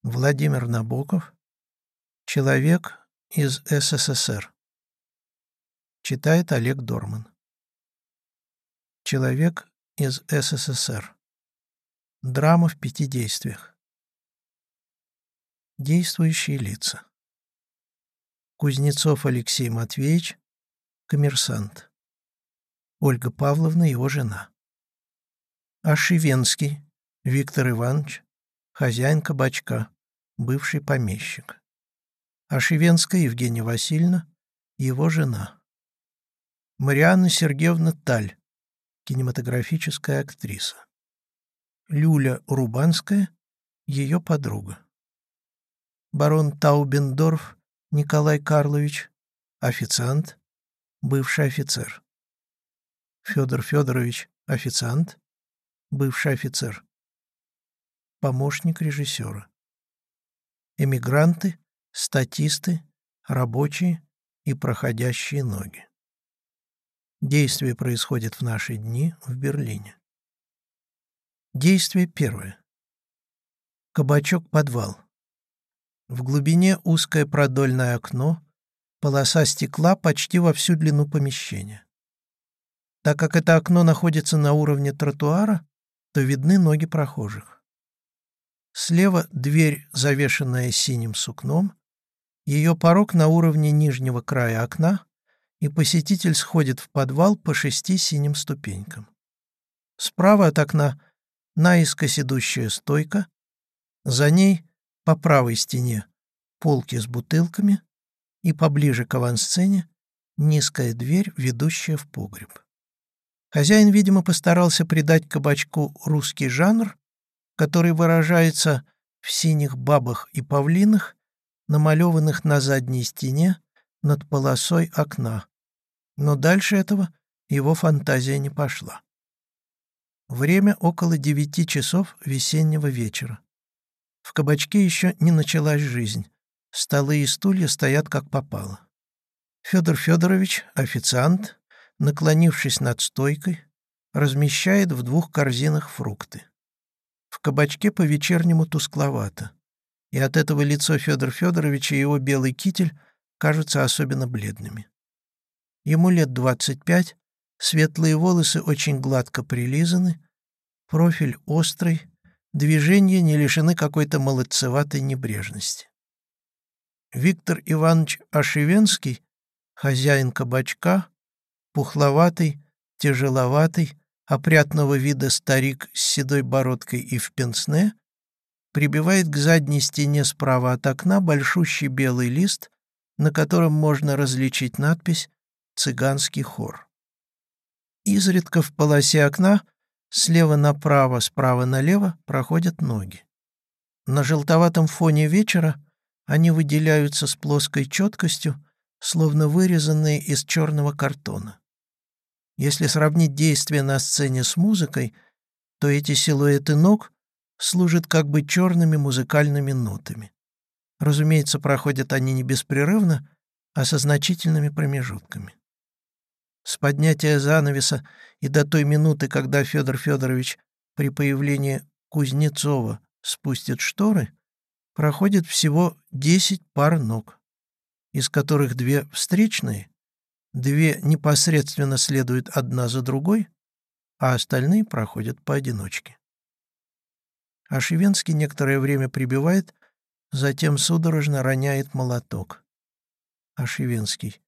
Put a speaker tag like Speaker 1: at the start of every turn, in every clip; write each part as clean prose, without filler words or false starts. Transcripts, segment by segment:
Speaker 1: Владимир Набоков. Человек из СССР. Читает Олег Дорман. Человек из СССР. Драма в 5 действиях. Действующие лица. Кузнецов Алексей Матвеевич, коммерсант. Ольга Павловна, его жена. Ашивенский Виктор Иванович, хозяин кабачка, бывший помещик. Ашивенская Евгения Васильевна, его жена. Марианна Сергеевна Таль, кинематографическая актриса. Люля Рубанская, ее подруга. Барон Таубендорф Николай Карлович, официант, бывший офицер. Федор Федорович, официант, бывший офицер. Помощник режиссера. Эмигранты, статисты, рабочие и проходящие ноги. Действие происходит в наши дни в Берлине. Действие первое. Кабачок-подвал. В глубине узкое продольное окно, полоса стекла почти во всю длину помещения. Так как это окно находится на уровне тротуара, то видны ноги прохожих. Слева дверь, завешенная синим сукном, ее порог на уровне нижнего края окна, и посетитель сходит в подвал по 6 синим ступенькам. Справа от окна наискось идущая стойка, за ней по правой стене полки с бутылками и поближе к авансцене низкая дверь, ведущая в погреб. Хозяин, видимо, постарался придать кабачку русский жанр, который выражается в синих бабах и павлинах, намалеванных на задней стене над полосой окна. Но дальше этого его фантазия не пошла. Время около 9 часов весеннего вечера. В кабачке еще не началась жизнь. Столы и стулья стоят как попало. Федор Федорович, официант, наклонившись над стойкой, размещает в 2 корзинах фрукты. В кабачке по-вечернему тускловато, и от этого лицо Федора Федоровича и его белый китель кажутся особенно бледными. Ему лет 25, светлые волосы очень гладко прилизаны, профиль острый, движения не лишены какой-то молодцеватой небрежности. Виктор Иванович Ашивенский, хозяин кабачка, пухловатый, тяжеловатый, опрятного вида старик с седой бородкой и в пенсне, прибивает к задней стене справа от окна большущий белый лист, на котором можно различить надпись «Цыганский хор». Изредка в полосе окна слева направо, справа налево проходят ноги. На желтоватом фоне вечера они выделяются с плоской четкостью, словно вырезанные из черного картона. Если сравнить действие на сцене с музыкой, то эти силуэты ног служат как бы черными музыкальными нотами. Разумеется, проходят они не беспрерывно, а со значительными промежутками. С поднятия занавеса и до той минуты, когда Федор Федорович при появлении Кузнецова спустит шторы, проходит всего 10 пар ног, из которых 2 встречные, 2 непосредственно следуют одна за другой, а остальные проходят поодиночке. Ашивенский некоторое время прибивает, затем судорожно роняет молоток. Ашивенский.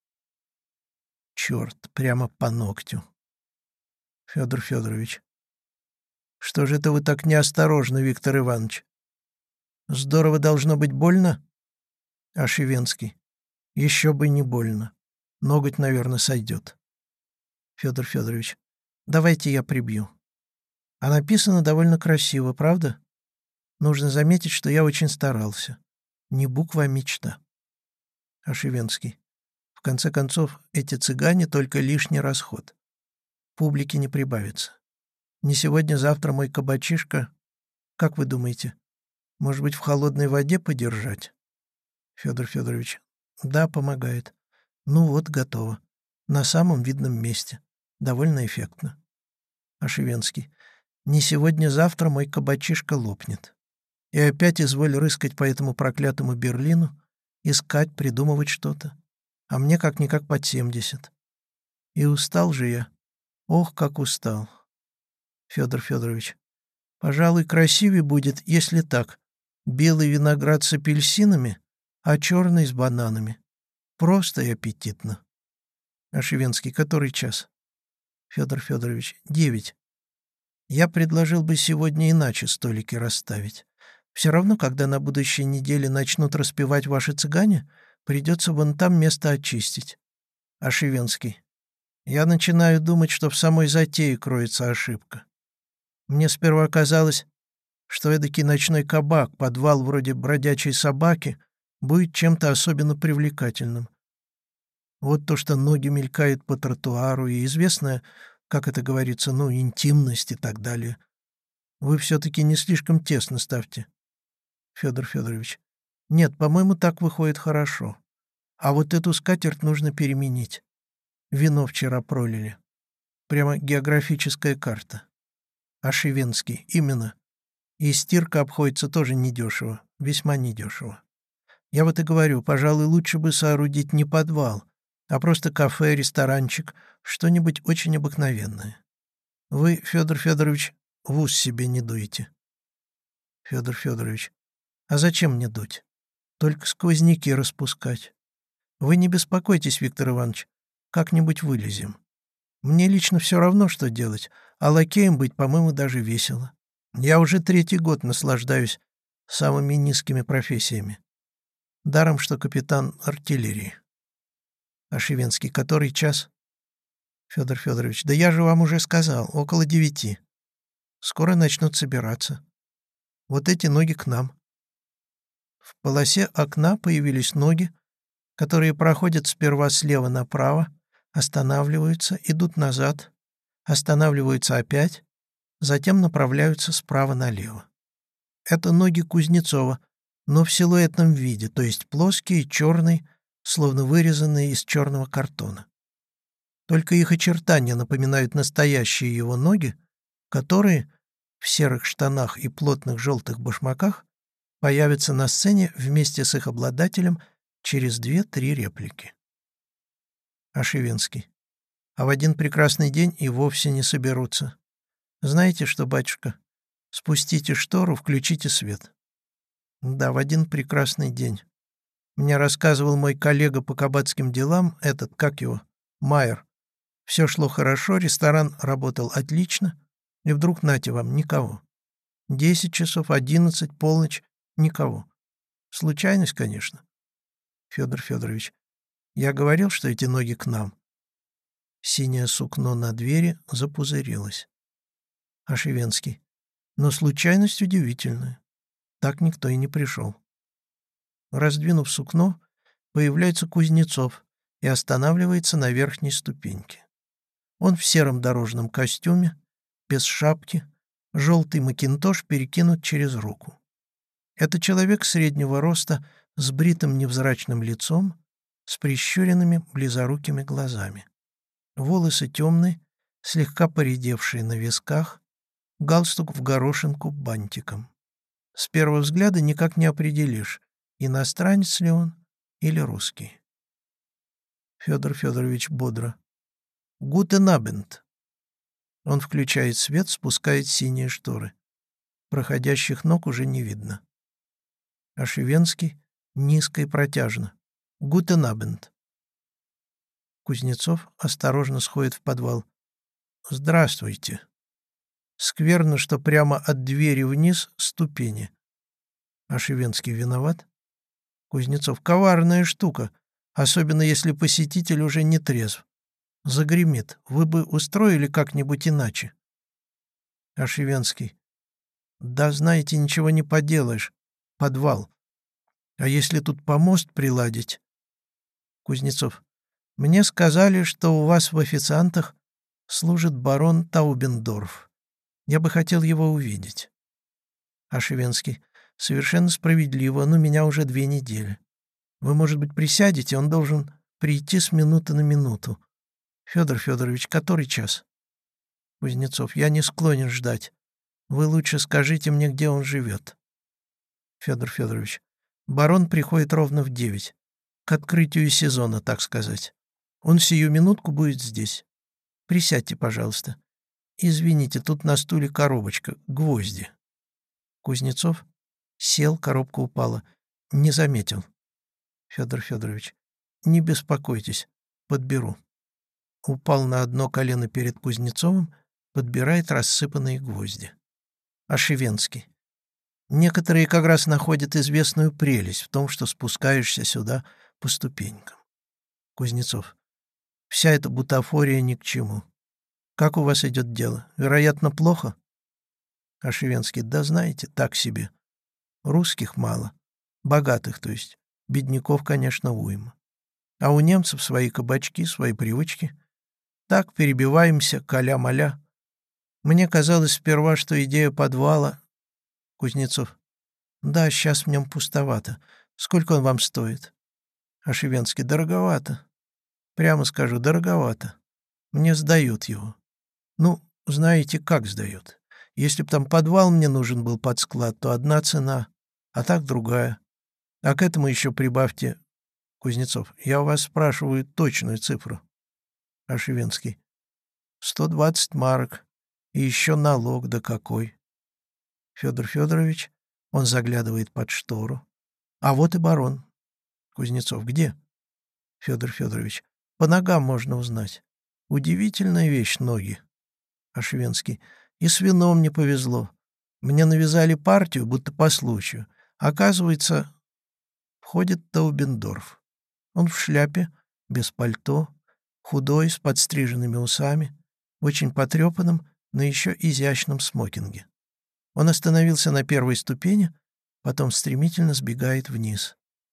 Speaker 1: Черт, прямо по ногтю. Федор Федорович. Что же это вы так неосторожны, Виктор Иванович? Здорово должно быть больно? Ашивенский. Еще бы не больно. Ноготь, наверное, сойдет. Федор Федорович. Давайте я прибью. А написано довольно красиво, правда? Нужно заметить, что я очень старался. Не буква, а мечта. Ашивенский. В конце концов, эти цыгане — только лишний расход. Публики не прибавится. Не сегодня-завтра мой кабачишка, как вы думаете, может быть, в холодной воде подержать? Федор Федорович. Да, помогает. Ну вот, готово. На самом видном месте. Довольно эффектно. Ашивенский. Не сегодня-завтра мой кабачишка лопнет. И опять изволь рыскать по этому проклятому Берлину, искать, придумывать что-то. А мне как-никак под 70. И устал же я. Ох, как устал. Федор Федорович, пожалуй, красивее будет, если так. Белый виноград с апельсинами, а черный с бананами. Просто и аппетитно. Ашивенский, который час? Федор Федорович, 9. Я предложил бы сегодня иначе столики расставить. Все равно, когда на будущей неделе начнут распевать ваши цыгане, придется вон там место очистить. Ашивенский. Я начинаю думать, что в самой затее кроется ошибка. Мне сперва казалось, что эдакий ночной кабак, подвал вроде бродячей собаки, будет чем-то особенно привлекательным. Вот то, что ноги мелькают по тротуару, и известная, как это говорится, интимность и так далее. Вы все-таки не слишком тесно ставьте. Федор Федорович. Нет, по-моему, так выходит хорошо. А вот эту скатерть нужно переменить. Вино вчера пролили. Прямо географическая карта. Ашивенский. Именно. И стирка обходится тоже недешево. Весьма недешево. Я вот и говорю, пожалуй, лучше бы соорудить не подвал, а просто кафе, ресторанчик, что-нибудь очень обыкновенное. Вы, Федор Федорович, в ус себе не дуете. Федор Федорович. А зачем мне дуть? Только сквозняки распускать. Вы не беспокойтесь, Виктор Иванович, как-нибудь вылезем. Мне лично все равно, что делать, а лакеем быть, по-моему, даже весело. Я уже 3-й год наслаждаюсь самыми низкими профессиями. Даром, что капитан артиллерии. Ашивенский, который час? Федор Федорович, да я же вам уже сказал, около 9. Скоро начнут собираться. Вот эти ноги к нам. В полосе окна появились ноги, которые проходят сперва слева направо, останавливаются, идут назад, останавливаются опять, затем направляются справа налево. Это ноги Кузнецова, но в силуэтном виде, то есть плоские, черные, словно вырезанные из черного картона. Только их очертания напоминают настоящие его ноги, которые в серых штанах и плотных желтых башмаках появятся на сцене вместе с их обладателем через 2-3 реплики. Ашивенский. А в один прекрасный день и вовсе не соберутся. Знаете что, батюшка, спустите штору, включите свет. Да, в один прекрасный день. Мне рассказывал мой коллега по кабацким делам, этот, как его, Майер. Все шло хорошо, ресторан работал отлично, и вдруг, нате вам, никого. 10 часов, 11, полночь, никого. Случайность, конечно. Федор Федорович, я говорил, что эти ноги к нам. Синее сукно на двери запузырилось. Ашивенский. Но случайность удивительная. Так никто и не пришел. Раздвинув сукно, появляется Кузнецов и останавливается на верхней ступеньке. Он в сером дорожном костюме, без шапки, желтый макинтош перекинут через руку. Это человек среднего роста с бритым невзрачным лицом, с прищуренными близорукими глазами. Волосы темные, слегка поредевшие на висках, галстук в горошинку бантиком. С первого взгляда никак не определишь, иностранец ли он или русский. Федор Федорович бодро. «Гутен абенд». Он включает свет, спускает синие шторы. Проходящих ног уже не видно. Ашивенский низко и протяжно. «Гутен абенд». Кузнецов осторожно сходит в подвал. «Здравствуйте». Скверно, что прямо от двери вниз ступени. Ашивенский виноват? Кузнецов. Коварная штука, особенно если посетитель уже не трезв. Загремит. Вы бы устроили как-нибудь иначе. Ашивенский. Да, знаете, ничего не поделаешь. Подвал. А если тут помост приладить? Кузнецов. Мне сказали, что у вас в официантах служит барон Таубендорф. Я бы хотел его увидеть. Ашивенский. Совершенно справедливо, но меня уже 2 недели. Вы, может быть, присядете, он должен прийти с минуты на минуту. Федор Федорович, который час? Кузнецов. Я не склонен ждать. Вы лучше скажите мне, где он живет. Федор Федорович. Барон приходит ровно в 9. К открытию сезона, так сказать. Он сию минутку будет здесь. Присядьте, пожалуйста. Извините, тут на стуле коробочка, гвозди. Кузнецов сел, коробка упала. Не заметил. Федор Федорович. Не беспокойтесь, подберу. Упал на одно колено перед Кузнецовым, подбирает рассыпанные гвозди. Ошивенский. Некоторые как раз находят известную прелесть в том, что спускаешься сюда по ступенькам. Кузнецов. Вся эта бутафория ни к чему. Как у вас идет дело? Вероятно, плохо? Ошивенский. Да знаете, так себе. Русских мало. Богатых, то есть. Бедняков, конечно, уйма. А у немцев свои кабачки, свои привычки. Так перебиваемся, каля-маля. Мне казалось сперва, что идея подвала... Кузнецов. Да, сейчас в нем пустовато. Сколько он вам стоит? Ошивенский. Дороговато. Прямо скажу, дороговато. Мне сдают его. Ну, знаете, как сдают. Если б там подвал мне нужен был под склад, то одна цена, а так другая. А к этому еще прибавьте... Кузнецов. Я у вас спрашиваю точную цифру. Ошивенский. 120 марок. И еще налог, да какой. Федор Федорович. Он заглядывает под штору. А вот и барон. Кузнецов. Где? Федор Федорович. По ногам можно узнать. Удивительная вещь ноги. Ошивенский. И с вином не повезло. Мне навязали партию, будто по случаю. Оказывается, входит Таубендорф. Он в шляпе, без пальто, худой, с подстриженными усами, в очень потрепанном, но еще изящном смокинге. Он остановился на первой ступени, потом стремительно сбегает вниз.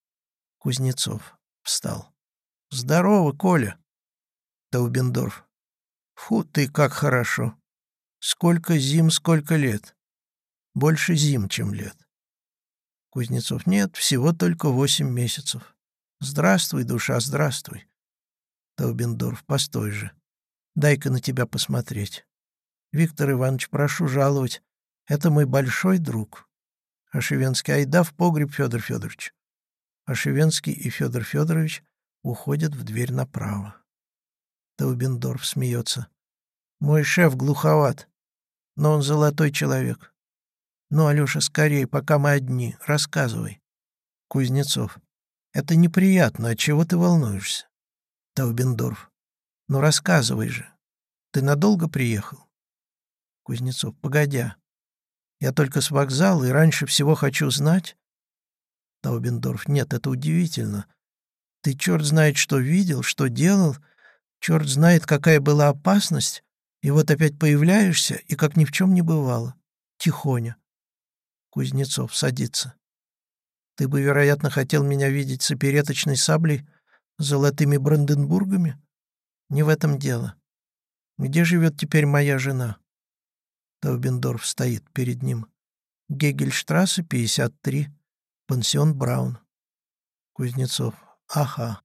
Speaker 1: Кузнецов встал. «Здорово, Коля!» Таубендорф. «Фу ты, как хорошо! Сколько зим, сколько лет! Больше зим, чем лет!» Кузнецов. «Нет, всего только 8 месяцев. Здравствуй, душа, здравствуй!» Таубендорф. «Постой же! Дай-ка на тебя посмотреть. Виктор Иванович, прошу жаловать. Это мой большой друг». Ошивенский. «Айда в погреб, Федор Федорович». Ошивенский и Федор Федорович уходят в дверь направо. Таубендорф смеется. «Мой шеф глуховат, но он золотой человек. Ну, Алеша, скорее, пока мы одни, рассказывай». Кузнецов. «Это неприятно, отчего ты волнуешься?» Таубендорф. «Ну, рассказывай же. Ты надолго приехал?» Кузнецов. «Погодя. Я только с вокзала и раньше всего хочу знать...» Таубендорф. «Нет, это удивительно. Ты черт знает, что видел, что делал, черт знает, какая была опасность, и вот опять появляешься, и как ни в чем не бывало. Тихоня». Кузнецов садится. «Ты бы, вероятно, хотел меня видеть с опереточной саблей, с золотыми Бранденбургами? Не в этом дело. Где живет теперь моя жена?» Таубендорф стоит перед ним. «Гегельштрассе, 53, пансион Браун». Кузнецов. «Ага.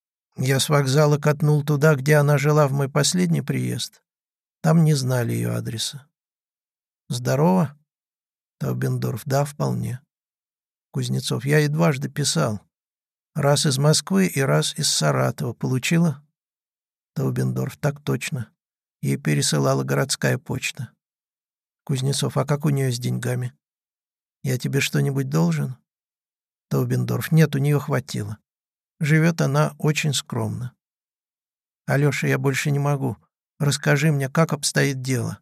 Speaker 1: Я с вокзала катнул туда, где она жила в мой последний приезд. Там не знали ее адреса». «Здорово?» Таубендорф. «Да, вполне». Кузнецов. «Я ей дважды писал. Раз из Москвы и раз из Саратова. Получила?» Таубендорф. «Так точно. Ей пересылала городская почта». Кузнецов. «А как у нее с деньгами? Я тебе что-нибудь должен?» Таубендорф. «Нет, у нее хватило. Живет она очень скромно». «Алеша, я больше не могу. Расскажи мне, как обстоит дело».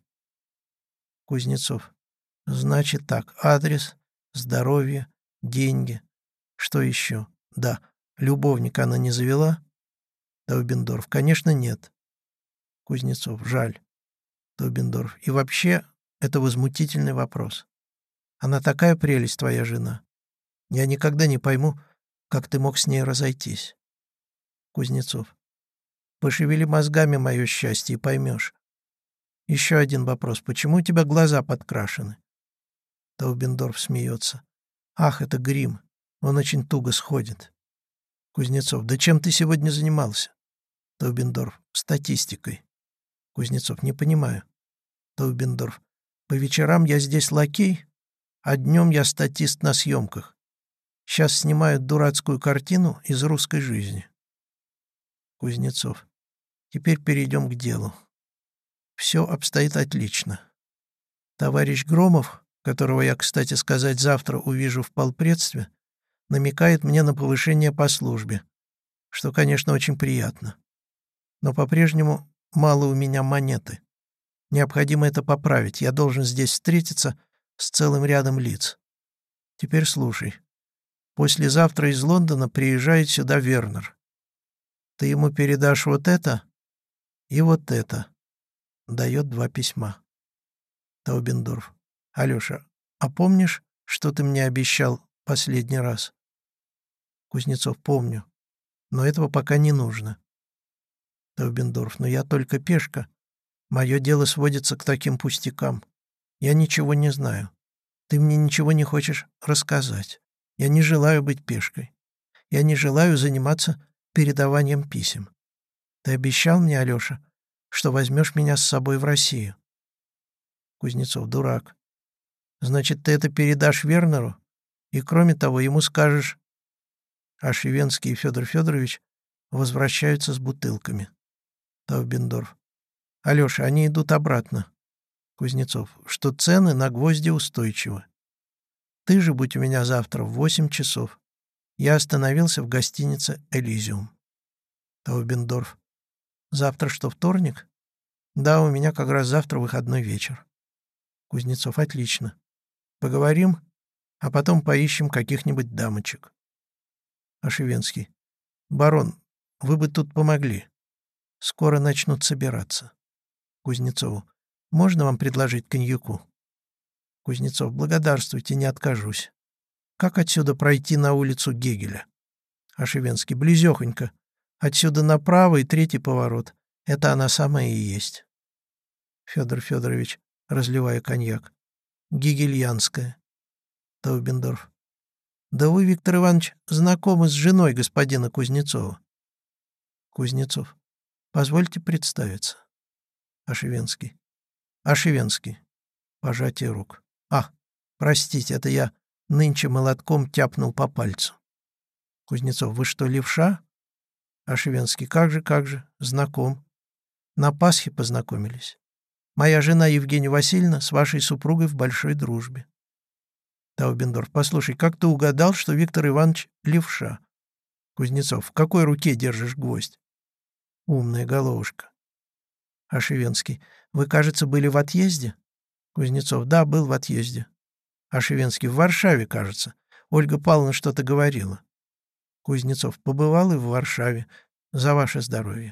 Speaker 1: Кузнецов. «Значит так, адрес, здоровье, деньги. Что еще? Да, любовника она не завела?» Таубендорф. «Конечно, нет». Кузнецов. «Жаль». Таубендорф. «И вообще, это возмутительный вопрос. Она такая прелесть, твоя жена. Я никогда не пойму, как ты мог с ней разойтись». Кузнецов. «Пошевели мозгами мое счастье и поймешь. Еще один вопрос. Почему у тебя глаза подкрашены?» Таубендорф смеется. «Ах, это грим. Он очень туго сходит». Кузнецов. «Да чем ты сегодня занимался?» Таубендорф. «Статистикой». Кузнецов. «Не понимаю». Таубендорф. «По вечерам я здесь лакей, а днем я статист на съемках. Сейчас снимают дурацкую картину из русской жизни. Кузнецов. Теперь перейдем к делу. Все обстоит отлично. Товарищ Громов, которого я, кстати сказать, завтра увижу в полпредстве, намекает мне на повышение по службе, что, конечно, очень приятно. Но по-прежнему мало у меня монеты. Необходимо это поправить. Я должен здесь встретиться с целым рядом лиц. Теперь слушай. Послезавтра из Лондона приезжает сюда Вернер. Ты ему передашь вот это и вот это. Дает 2 письма. Таубендорф. Алеша, а помнишь, что ты мне обещал последний раз? Кузнецов. Помню. Но этого пока не нужно. Таубендорф. Но я только пешка. Мое дело сводится к таким пустякам. Я ничего не знаю. Ты мне ничего не хочешь рассказать. Я не желаю быть пешкой. Я не желаю заниматься передаванием писем. Ты обещал мне, Алеша, что возьмешь меня с собой в Россию. Кузнецов. Дурак. Значит, ты это передашь Вернеру, и, кроме того, ему скажешь... А Шивенский и Федор Федорович возвращаются с бутылками. Таубендорф. Алеша, они идут обратно. Кузнецов. Что цены на гвозди устойчивы. Ты же будь у меня завтра в 8 часов. Я остановился в гостинице «Элизиум». Таубендорф. Завтра что, вторник? Да, у меня как раз завтра выходной вечер. Кузнецов. Отлично. Поговорим, а потом поищем каких-нибудь дамочек. Ошивенский. Барон, вы бы тут помогли. Скоро начнут собираться. Кузнецову. Можно вам предложить коньяку? Кузнецов. Благодарствуйте, не откажусь. Как отсюда пройти на улицу Гегеля? Ошивенский. Близехонько. Отсюда направо и 3-й поворот. Это она самая и есть. Федор Федорович, разливая коньяк. Гегельянская. Таубендорф. Да вы, Виктор Иванович, знакомы с женой господина Кузнецова. Кузнецов. Позвольте представиться. Ошивенский. Ошивенский. Пожатие рук. А, простите, это я нынче молотком тяпнул по пальцу. Кузнецов. Вы что, левша? Ошивенский. Как же, знаком. На Пасхе познакомились. Моя жена Евгения Васильевна с вашей супругой в большой дружбе. Таубендорф. Послушай, как ты угадал, что Виктор Иванович левша? Кузнецов. В какой руке держишь гвоздь? Умная головушка. Ошивенский. Вы, кажется, были в отъезде? Кузнецов. Да, был в отъезде. Ошивенский. В Варшаве, кажется. Ольга Павловна что-то говорила. Кузнецов. Побывал и в Варшаве. За ваше здоровье.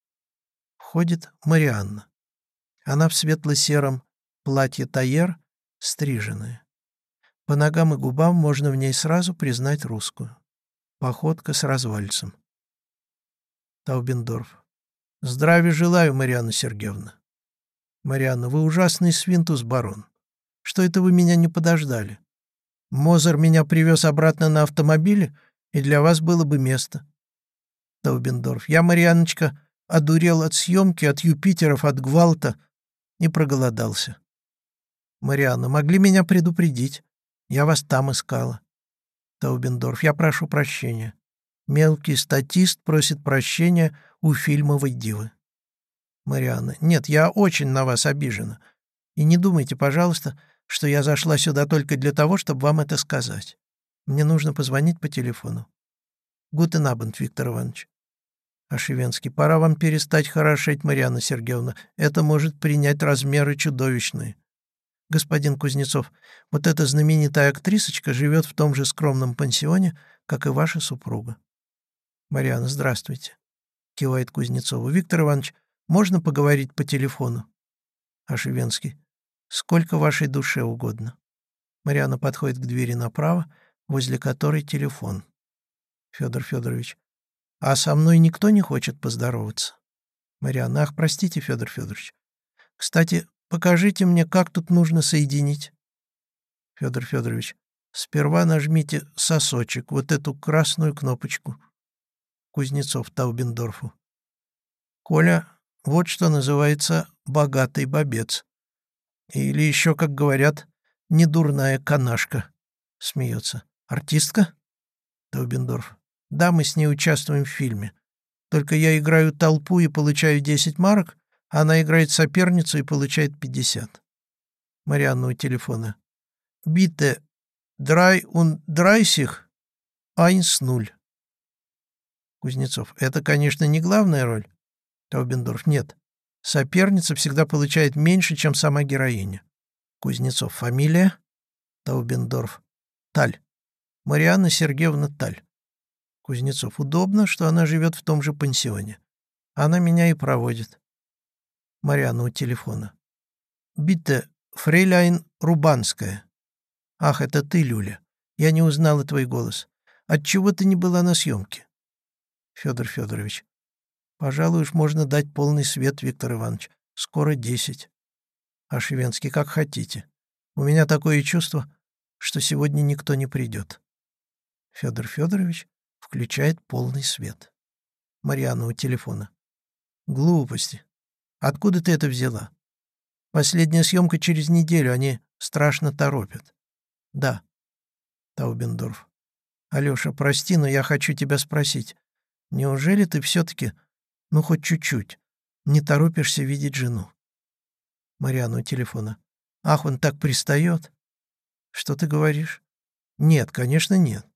Speaker 1: Входит Марианна. Она в светло-сером платье таер, стриженная. По ногам и губам можно в ней сразу признать русскую. Походка с развальцем. Таубендорф. Здравия желаю, Марианна Сергеевна. Марианна. Вы ужасный свинтус, барон. Что это вы меня не подождали? Мозер меня привез обратно на автомобиле, и для вас было бы место. Таубендорф. Я, Марианночка, одурел от съемки, от Юпитеров, от гвалта и проголодался. Марианна. Могли меня предупредить. Я вас там искала. Таубендорф. Я прошу прощения. Мелкий статист просит прощения у фильмовой дивы. Марианна. Нет, я очень на вас обижена. И не думайте, пожалуйста, что я зашла сюда только для того, чтобы вам это сказать. Мне нужно позвонить по телефону. Гутен абенд, Виктор Иванович. Ошивенский. Пора вам перестать хорошеть, Марианна Сергеевна. Это может принять размеры чудовищные. Господин Кузнецов, вот эта знаменитая актрисочка живет в том же скромном пансионе, как и ваша супруга. Марианна. Здравствуйте. Кивает Кузнецову. Виктор Иванович, можно поговорить по телефону? Ошивенский. Сколько вашей душе угодно. Марианна подходит к двери направо, возле которой телефон. Федор Федорович. А со мной никто не хочет поздороваться? Марианна. Ах, простите, Федор Федорович. Кстати, покажите мне, как тут нужно соединить. Федор Федорович. Сперва нажмите сосочек, вот эту красную кнопочку. Кузнецов Таубендорфу. Коля, вот что называется богатый бобец. Или еще, как говорят, недурная канашка. Смеется. Артистка? Таубендорф. Да, мы с ней участвуем в фильме. Только я играю толпу и получаю 10 марок, а она играет соперницу и получает 50. Марианна у телефона. Bitte 33 1-0. Кузнецов. Это, конечно, не главная роль. Таубендорф. Нет. Соперница всегда получает меньше, чем сама героиня. Кузнецов. Фамилия? Таубендорф. Таль. Марианна Сергеевна Таль. Кузнецов. Удобно, что она живет в том же пансионе. Она меня и проводит. Марианна у телефона. Bitte, фрейляйн Рубанская. Ах, это ты, Люля. Я не узнала твой голос. Отчего ты не была на съемке? Федор Федорович. Пожалуй, уж можно дать полный свет, Виктор Иванович. Скоро 10. А Шивенский, как хотите. У меня такое чувство, что сегодня никто не придет. Федор Федорович включает полный свет. Марианна у телефона. Глупости. Откуда ты это взяла? Последняя съемка через неделю, они страшно торопят. Да. Таубендорф. Алеша, прости, но я хочу тебя спросить. Неужели ты все-таки, ну хоть чуть-чуть, не торопишься видеть жену? Марианна у телефона. Ах, он так пристает. Что ты говоришь? Нет, конечно, нет.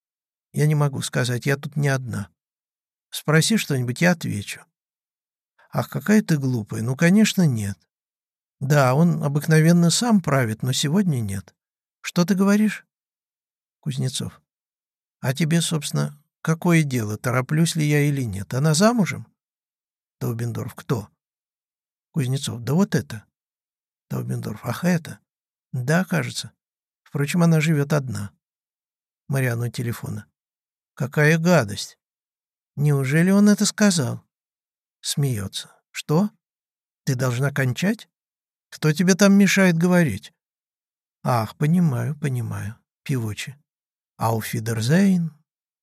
Speaker 1: Я не могу сказать, я тут не одна. Спроси что-нибудь, я отвечу. Ах, какая ты глупая. Ну, конечно, нет. Да, он обыкновенно сам правит, но сегодня нет. Что ты говоришь? Кузнецов. А тебе, собственно, какое дело, тороплюсь ли я или нет? Она замужем? Таубендорф. Кто? Кузнецов. Да вот это. Таубендорф. Ах, это? Да, кажется. Впрочем, она живет одна. Марианна у телефона. Какая гадость. Неужели он это сказал? Смеется. Что? Ты должна кончать? Кто тебе там мешает говорить? Ах, понимаю, понимаю. Певучий. Ауфидерзейн.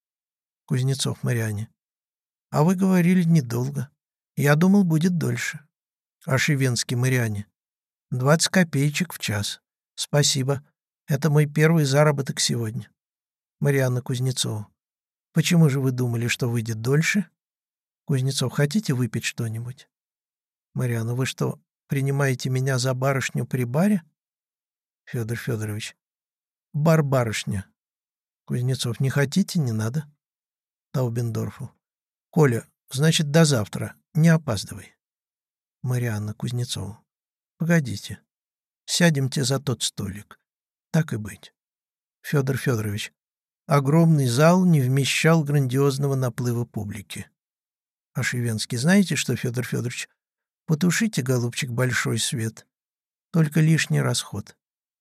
Speaker 1: Кузнецов Марианне. А вы говорили недолго. Я думал, будет дольше. А Шивенский Марианне. 20 копеечек в час. Спасибо. Это мой первый заработок сегодня. Марианна Кузнецова. Почему же вы думали, что выйдет дольше? Кузнецов. Хотите выпить что-нибудь? Марианна. Вы что, принимаете меня за барышню при баре? Федор Федорович. Бар-барышня. Кузнецов. Не хотите, не надо. Таубендорфу. Коля, значит, до завтра. Не опаздывай. Марианна Кузнецова. Погодите. Сядемте за тот столик. Так и быть. Федор Федорович. Огромный зал не вмещал грандиозного наплыва публики. А Шивенский. Знаете что, Федор Федорович? Потушите, голубчик, большой свет. Только лишний расход.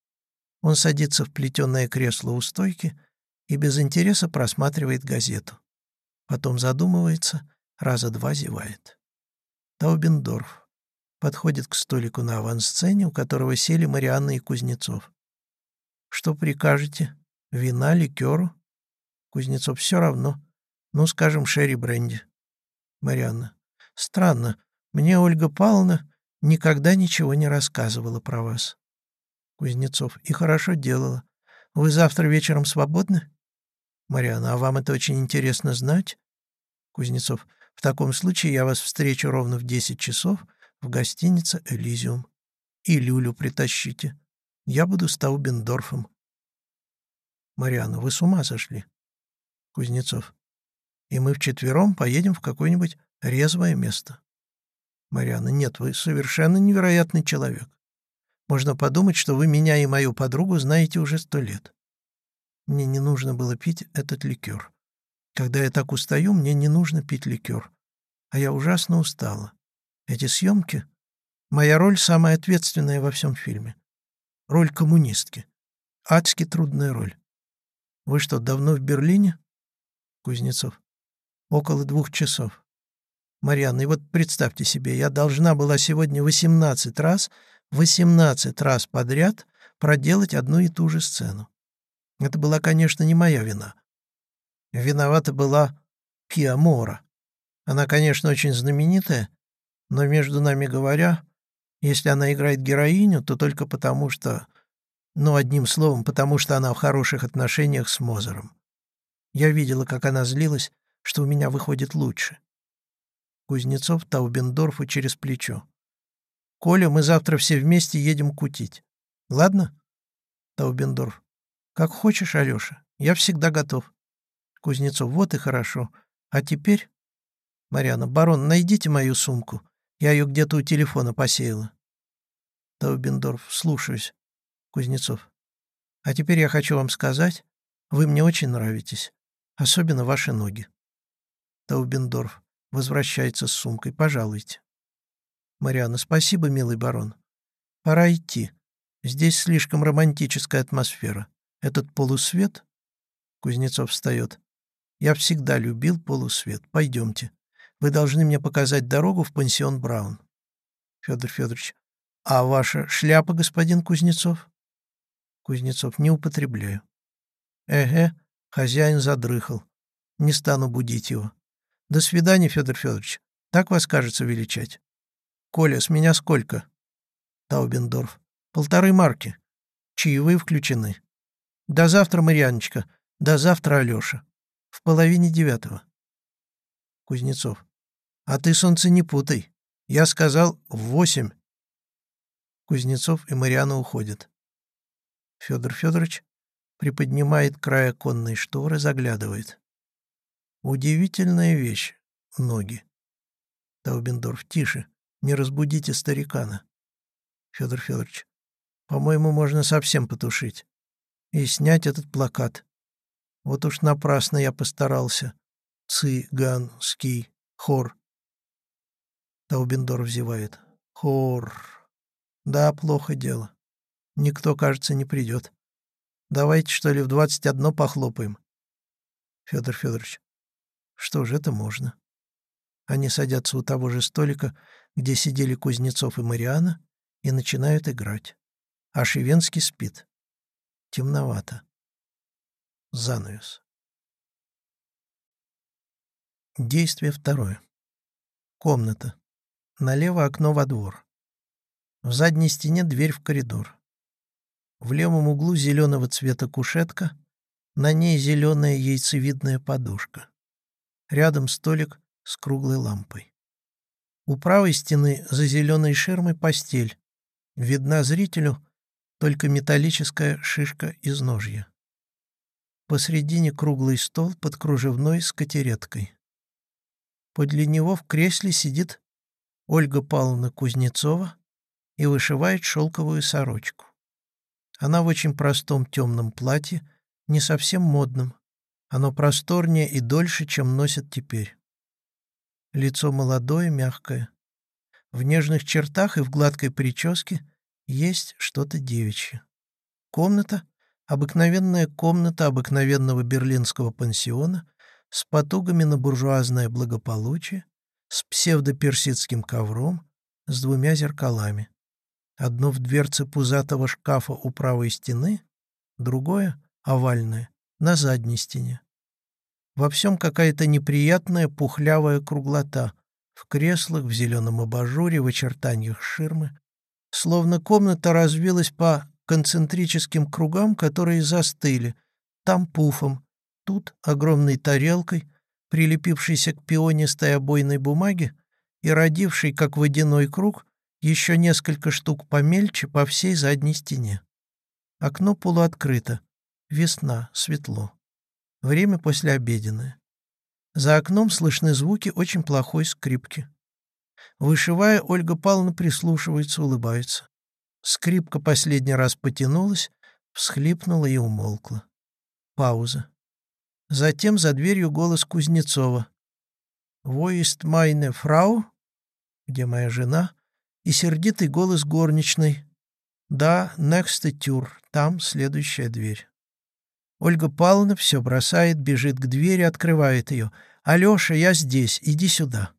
Speaker 1: Он садится в плетеное кресло у стойки и без интереса просматривает газету. Потом задумывается, раза два зевает. Таубендорф подходит к столику на авансцене, у которого сели Марианна и Кузнецов. «Что прикажете? Вина, ликеру?» Кузнецов. «Все равно. Ну, скажем, шерри-бренди». Марианна. «Странно. Мне Ольга Павловна никогда ничего не рассказывала про вас». Кузнецов. «И хорошо делала. Вы завтра вечером свободны?» Марианна. «А вам это очень интересно знать?» Кузнецов. «В таком случае я вас встречу ровно в 10 часов в гостинице «Элизиум». И Люлю притащите. Я буду с Таубендорфом». Марианна. «Вы с ума сошли?» Кузнецов. «И мы вчетвером поедем в какое-нибудь резвое место». Марианна. «Нет, вы совершенно невероятный человек. Можно подумать, что вы меня и мою подругу знаете уже 100 лет. Мне не нужно было пить этот ликер. Когда я так устаю, мне не нужно пить ликер. А я ужасно устала. Эти съемки... Моя роль самая ответственная во всем фильме. Роль коммунистки. Адски трудная роль. Вы что, давно в Берлине?» Кузнецов. «Около 2 часов». Марианна. «И вот представьте себе, я должна была сегодня 18 раз подряд проделать одну и ту же сцену. Это была, конечно, не моя вина. Виновата была Пиа Мора. Она, конечно, очень знаменитая, но, между нами говоря, если она играет героиню, то только потому, что... Ну, одним словом, потому что она в хороших отношениях с Мозером. Я видела, как она злилась, что у меня выходит лучше. Кузнецов Таубендорфу через плечо. «Коля, мы завтра все вместе едем кутить. Ладно?» Таубендорф. «Как хочешь, Алеша. Я всегда готов». Кузнецов. «Вот и хорошо. А теперь...» Марьяна. «Барон, найдите мою сумку. Я ее где-то у телефона посеяла». Таубендорф. «Слушаюсь». Кузнецов. «А теперь я хочу вам сказать, вы мне очень нравитесь. Особенно ваши ноги». Таубендорф возвращается с сумкой. «Пожалуйте». Марьяна. «Спасибо, милый барон. Пора идти. Здесь слишком романтическая атмосфера. Этот полусвет...» Кузнецов встает. «Я всегда любил полусвет. Пойдемте. Вы должны мне показать дорогу в пансион Браун». Федор Федорович. «А ваша шляпа, господин Кузнецов?» Кузнецов. «Не употребляю». «Эге, хозяин задрыхал. Не стану будить его. До свидания, Федор Федорович. Так вас, кажется, величать. Коля, с меня сколько?» Таубендорф. 1,5 марки. Чаевые включены. До завтра, Марьяночка. До завтра, Алеша. В 8:30. Кузнецов. «А ты, солнце, не путай. Я сказал в 8». Кузнецов и Марьяна уходят. Федор Федорович приподнимает край оконной шторы, заглядывает. Удивительная вещь — ноги. Таубендорф. «Тише, не разбудите старикана». Федор Федорович. «По-моему, можно совсем потушить. И снять этот плакат. Вот уж напрасно я постарался. Цыганский хор». Таубендорф зевает. «Хор. Да, плохо дело. Никто, кажется, не придет. Давайте, что ли, в 21 похлопаем». Федор Федорович. «Что же, это можно». Они садятся у того же столика, где сидели Кузнецов и Марьяна, и начинают играть. А Шивенский спит. Темновато. Занавес. Действие второе. Комната. Налево окно во двор. В задней стене дверь в коридор. В левом углу зеленого цвета кушетка, на ней зеленая яйцевидная подушка. Рядом столик с круглой лампой. У правой стены за зеленой ширмой постель. Видна зрителю только металлическая шишка из ножья. Посредине круглый стол под кружевной скатереткой. Подле него в кресле сидит Ольга Павловна Кузнецова и вышивает шелковую сорочку. Она в очень простом темном платье, не совсем модном. Оно просторнее и дольше, чем носят теперь. Лицо молодое, мягкое. В нежных чертах и в гладкой прическе есть что-то девичье. Комната — обыкновенная комната обыкновенного берлинского пансиона с потугами на буржуазное благополучие, с псевдоперсидским ковром, с 2 зеркалами. Одно в дверце пузатого шкафа у правой стены, другое, овальное, на задней стене. Во всем какая-то неприятная пухлявая круглота, в креслах, в зеленом абажуре, в очертаниях ширмы. Словно комната развилась по концентрическим кругам, которые застыли. Там пуфом, тут огромной тарелкой, прилепившейся к пионистой обойной бумаге и родившей, как водяной круг, еще несколько штук помельче по всей задней стене. Окно полуоткрыто. Весна, светло. Время послеобеденное. За окном слышны звуки очень плохой скрипки. Вышивая, Ольга Павловна прислушивается, улыбается. Скрипка последний раз потянулась, всхлипнула и умолкла. Пауза. Затем за дверью голос Кузнецова. «Wo ist meine Frau?» «Где моя жена?» И сердитый голос горничной. «Да, nächste Tür, там следующая дверь». Ольга Павловна все бросает, бежит к двери, открывает ее. «Алеша, я здесь, иди сюда».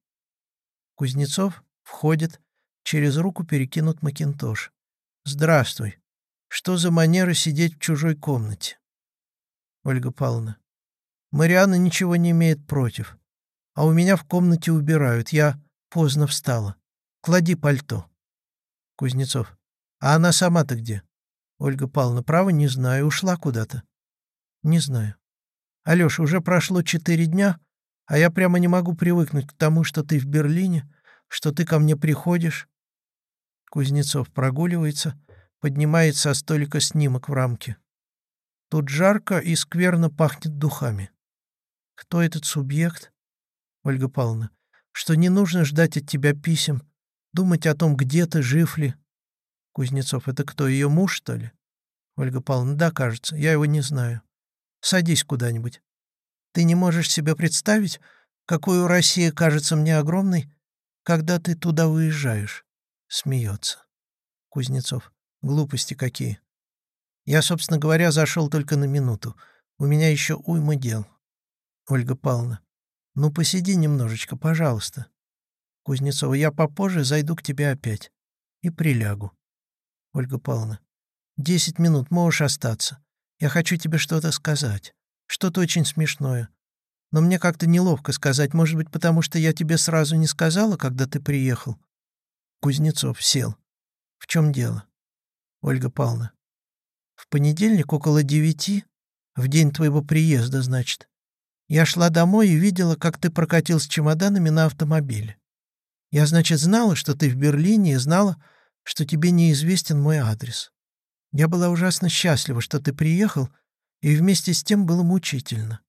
Speaker 1: Кузнецов входит, через руку перекинут макинтош. «Здравствуй. Что за манера сидеть в чужой комнате?» Ольга Павловна. «Марианна ничего не имеет против. А у меня в комнате убирают. Я поздно встала. Клади пальто». Кузнецов. «А она сама-то где?» Ольга Павловна. «Право, не знаю. Ушла куда-то». «Не знаю». Алёша, уже прошло 4 дня, а я прямо не могу привыкнуть к тому, что ты в Берлине, что ты ко мне приходишь». Кузнецов прогуливается, поднимает со столика снимок в рамке. Тут жарко и скверно пахнет духами. Кто этот субъект? Ольга Павловна. Что не нужно ждать от тебя писем, думать о том, где ты, жив ли. Кузнецов. Это кто, ее муж, что ли? Ольга Павловна. Да, кажется, я его не знаю. Садись куда-нибудь. Ты не можешь себе представить, какую Россия кажется мне огромной, когда ты туда уезжаешь. Смеется. Кузнецов. Глупости какие. Я, собственно говоря, зашел только на минуту. У меня еще уйма дел. Ольга Павловна. Ну, посиди немножечко, пожалуйста. Кузнецова. Я попозже зайду к тебе опять. И прилягу. Ольга Павловна. 10 минут, можешь остаться. Я хочу тебе что-то сказать. Что-то очень смешное. Но мне как-то неловко сказать, может быть, потому что я тебе сразу не сказала, когда ты приехал. Кузнецов сел. В чем дело? Ольга Павловна. В понедельник около 9, в день твоего приезда, значит, я шла домой и видела, как ты прокатил с чемоданами на автомобиле. Я, значит, знала, что ты в Берлине, и знала, что тебе неизвестен мой адрес. Я была ужасно счастлива, что ты приехал, и вместе с тем было мучительно.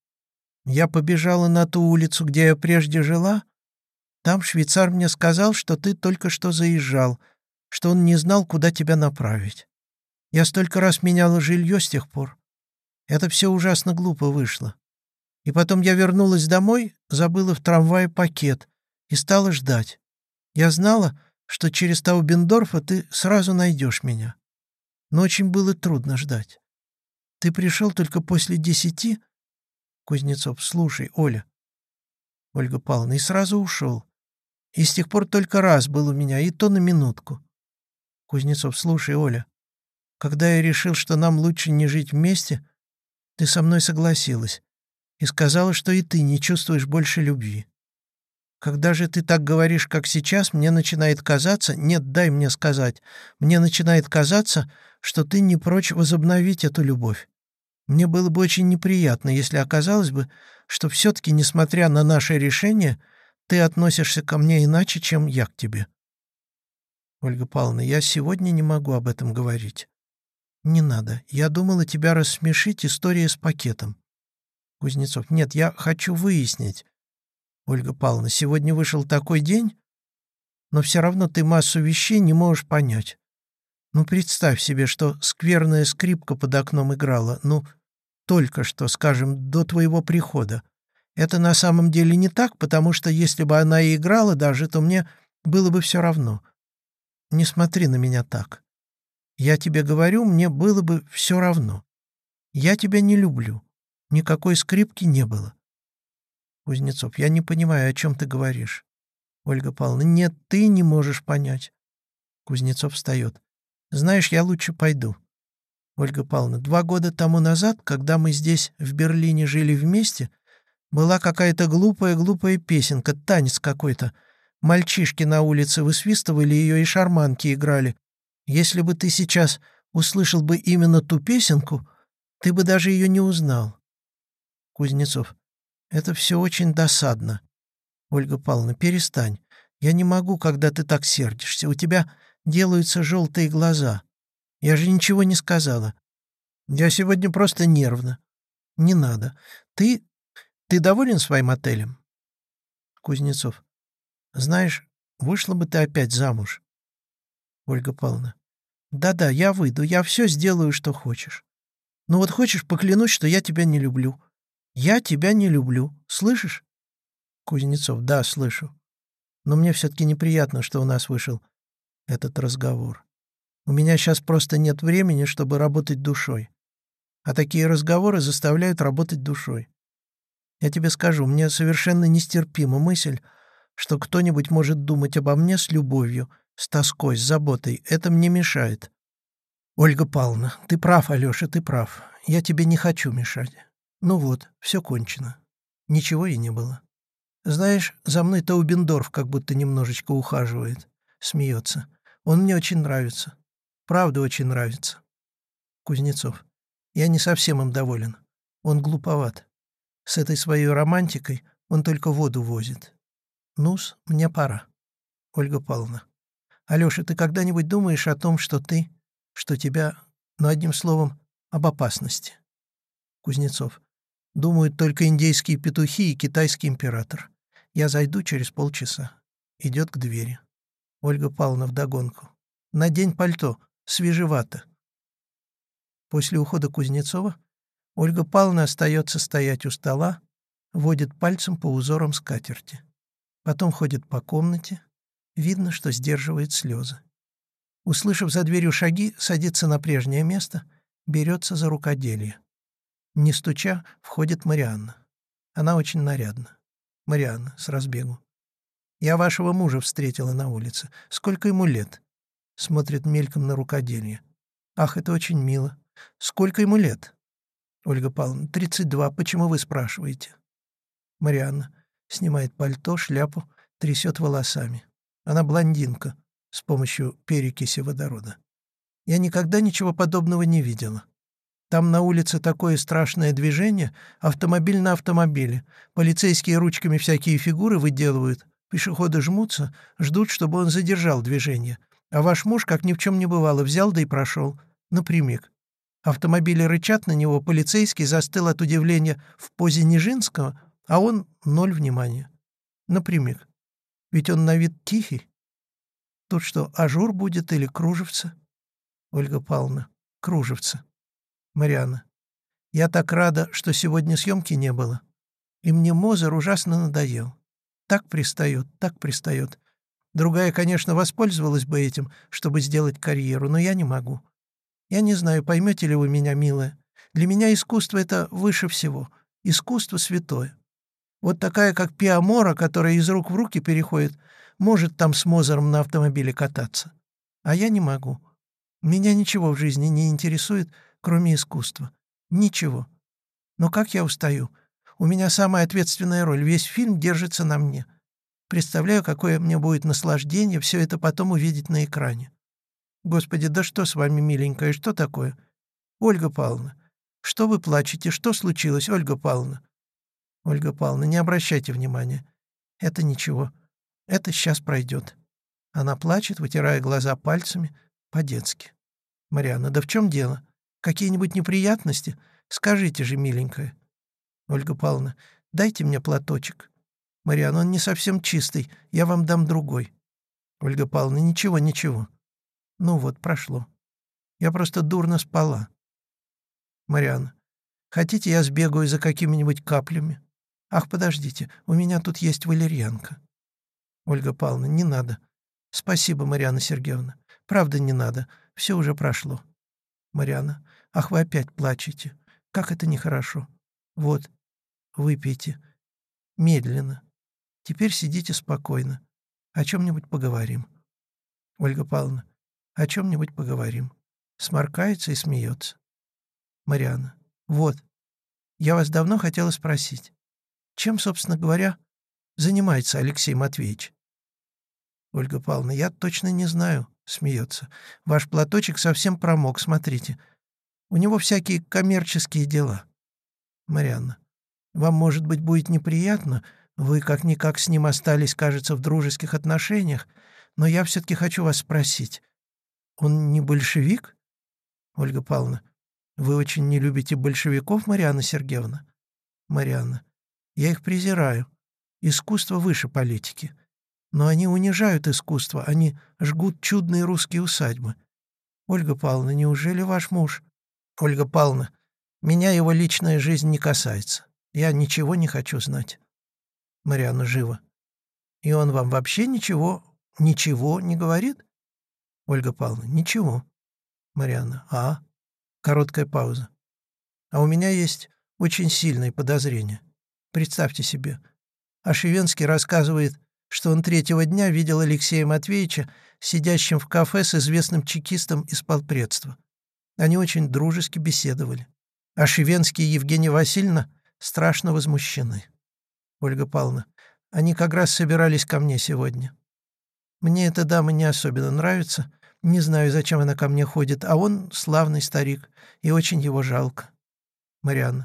Speaker 1: Я побежала на ту улицу, где я прежде жила. Там швейцар мне сказал, что ты только что заезжал, что он не знал, куда тебя направить. Я столько раз меняла жилье с тех пор. Это все ужасно глупо вышло. И потом я вернулась домой, забыла в трамвае пакет и стала ждать. Я знала, что через Таубендорфа ты сразу найдешь меня. Но очень было трудно ждать. Ты пришел только после 10. Кузнецов. Слушай, Оля. Ольга Павловна. И сразу ушел. И с тех пор только раз был у меня, и то на минутку. Кузнецов. Слушай, Оля. Когда я решил, что нам лучше не жить вместе, ты со мной согласилась и сказала, что и ты не чувствуешь больше любви. Когда же ты так говоришь, как сейчас, мне начинает казаться, нет, дай мне сказать, мне начинает казаться, что ты не прочь возобновить эту любовь. Мне было бы очень неприятно, если оказалось бы, что все-таки, несмотря на наше решение, ты относишься ко мне иначе, чем я к тебе. Ольга Павловна, я сегодня не могу об этом говорить. Не надо. Я думала тебя рассмешить историей с пакетом. Кузнецов. Нет, я хочу выяснить. Ольга Павловна. Сегодня вышел такой день, но все равно ты массу вещей не можешь понять. Ну, представь себе, что скверная скрипка под окном играла, ну, только что, скажем, до твоего прихода. Это на самом деле не так, потому что если бы она и играла даже, то мне было бы все равно. Не смотри на меня так. Я тебе говорю, мне было бы все равно. Я тебя не люблю. Никакой скрипки не было. Кузнецов. Я не понимаю, о чем ты говоришь. Ольга Павловна. Нет, ты не можешь понять. Кузнецов встает. Знаешь, я лучше пойду. Ольга Павловна. 2 года тому назад, когда мы здесь, в Берлине, жили вместе, была какая-то глупая песенка, танец какой-то. Мальчишки на улице высвистывали ее и шарманки играли. Если бы ты сейчас услышал бы именно ту песенку, ты бы даже ее не узнал. Кузнецов. Это все очень досадно. Ольга Павловна. Перестань. Я не могу, когда ты так сердишься. У тебя делаются желтые глаза. Я же ничего не сказала. Я сегодня просто нервна. Не надо. Ты доволен своим отелем? Кузнецов. Знаешь, вышла бы ты опять замуж. Ольга Павловна. Да-да, я выйду, я все сделаю, что хочешь. Ну вот хочешь, поклянусь, что я тебя не люблю. Я тебя не люблю. Слышишь? Кузнецов. Да, слышу. Но мне все-таки неприятно, что у нас вышел этот разговор. У меня сейчас просто нет времени, чтобы работать душой. А такие разговоры заставляют работать душой. Я тебе скажу, мне совершенно нестерпима мысль, что кто-нибудь может думать обо мне с любовью, с тоской, с заботой. Это мне мешает. Ольга Павловна, ты прав, Алеша, ты прав. Я тебе не хочу мешать. Ну вот, все кончено. Ничего и не было. Знаешь, за мной Таубендорф как будто немножечко ухаживает. Смеется. Он мне очень нравится. Правда, очень нравится. Кузнецов. Я не совсем им доволен. Он глуповат. С этой своей романтикой он только воду возит. Ну-с, мне пора. Ольга Павловна. Алёша, ты когда-нибудь думаешь о том, что тебя, ну, одним словом, об опасности? Кузнецов. Думают только индейские петухи и китайский император. Я зайду через полчаса. Идет к двери. Ольга Павловна вдогонку. Надень пальто, свежевато. После ухода Кузнецова Ольга Павловна остается стоять у стола, водит пальцем по узорам скатерти. Потом ходит по комнате. Видно, что сдерживает слезы. Услышав за дверью шаги, садится на прежнее место, берется за рукоделие. Не стуча, входит Марианна. Она очень нарядна. Марианна с разбегу. «Я вашего мужа встретила на улице. Сколько ему лет?» Смотрит мельком на рукоделие. «Ах, это очень мило. Сколько ему лет?» Ольга Павловна. 32. Почему вы спрашиваете? Марианна снимает пальто, шляпу, трясет волосами. Она блондинка с помощью перекиси водорода. Я никогда ничего подобного не видела. Там на улице такое страшное движение, автомобиль на автомобиле, полицейские ручками всякие фигуры выделывают, пешеходы жмутся, ждут, чтобы он задержал движение. А ваш муж, как ни в чем не бывало, взял да и прошел, напрямик. Автомобили рычат на него, полицейский застыл от удивления в позе Нижинского, а он ноль внимания. Напрямик. Ведь он на вид тихий. Тут что, ажур будет или кружевца? Ольга Павловна. Кружевца. Марианна. Я так рада, что сегодня съемки не было. И мне Мозер ужасно надоел. Так пристает, так пристает. Другая, конечно, воспользовалась бы этим, чтобы сделать карьеру, но я не могу. Я не знаю, поймете ли вы меня, милая. Для меня искусство — это выше всего. Искусство святое. Вот такая, как Пиа Мора, которая из рук в руки переходит, может там с Мозером на автомобиле кататься. А я не могу. Меня ничего в жизни не интересует, кроме искусства. Ничего. Но как я устаю. У меня самая ответственная роль. Весь фильм держится на мне. Представляю, какое мне будет наслаждение все это потом увидеть на экране. Господи, да что с вами, миленькая, что такое? Ольга Павловна, что вы плачете? Что случилось, Ольга Павловна? Ольга Павловна, не обращайте внимания. Это ничего. Это сейчас пройдет. Она плачет, вытирая глаза пальцами, по-детски. Марианна, да в чем дело? Какие-нибудь неприятности? Скажите же, миленькая. Ольга Павловна, дайте мне платочек. Марианна, он не совсем чистый, я вам дам другой. Ольга Павловна, ничего, ничего. Ну вот, прошло. Я просто дурно спала. Марианна, хотите, я сбегаю за какими-нибудь каплями? Ах, подождите, у меня тут есть валерьянка. Ольга Павловна, не надо. Спасибо, Марианна Сергеевна. Правда, не надо. Все уже прошло. Марианна, ах, вы опять плачете. Как это нехорошо. Вот, выпейте. Медленно. Теперь сидите спокойно. О чем-нибудь поговорим. Ольга Павловна, о чем-нибудь поговорим. Сморкается и смеется. Марианна, вот, я вас давно хотела спросить. Чем, собственно говоря, занимается Алексей Матвеевич? Ольга Павловна, я точно не знаю, смеется. Ваш платочек совсем промок, смотрите. У него всякие коммерческие дела. Марианна, вам, может быть, будет неприятно, вы как-никак с ним остались, кажется, в дружеских отношениях, но я все-таки хочу вас спросить. Он не большевик? Ольга Павловна, вы очень не любите большевиков, Марианна Сергеевна? Марианна, я их презираю. Искусство выше политики. Но они унижают искусство, они жгут чудные русские усадьбы. Ольга Павловна, неужели ваш муж? Ольга Павловна, меня его личная жизнь не касается. Я ничего не хочу знать. Марианна живо. И он вам вообще ничего не говорит? Ольга Павловна, ничего. Марианна, Короткая пауза. А у меня есть очень сильные подозрения. Представьте себе. Ошивенский рассказывает, что он третьего дня видел Алексея Матвеевича сидящим в кафе с известным чекистом из полпредства. Они очень дружески беседовали. Ошивенский и Евгения Васильевна страшно возмущены. Ольга Павловна, они как раз собирались ко мне сегодня. Мне эта дама не особенно нравится, не знаю, зачем она ко мне ходит, а он славный старик, и очень его жалко. Марианна,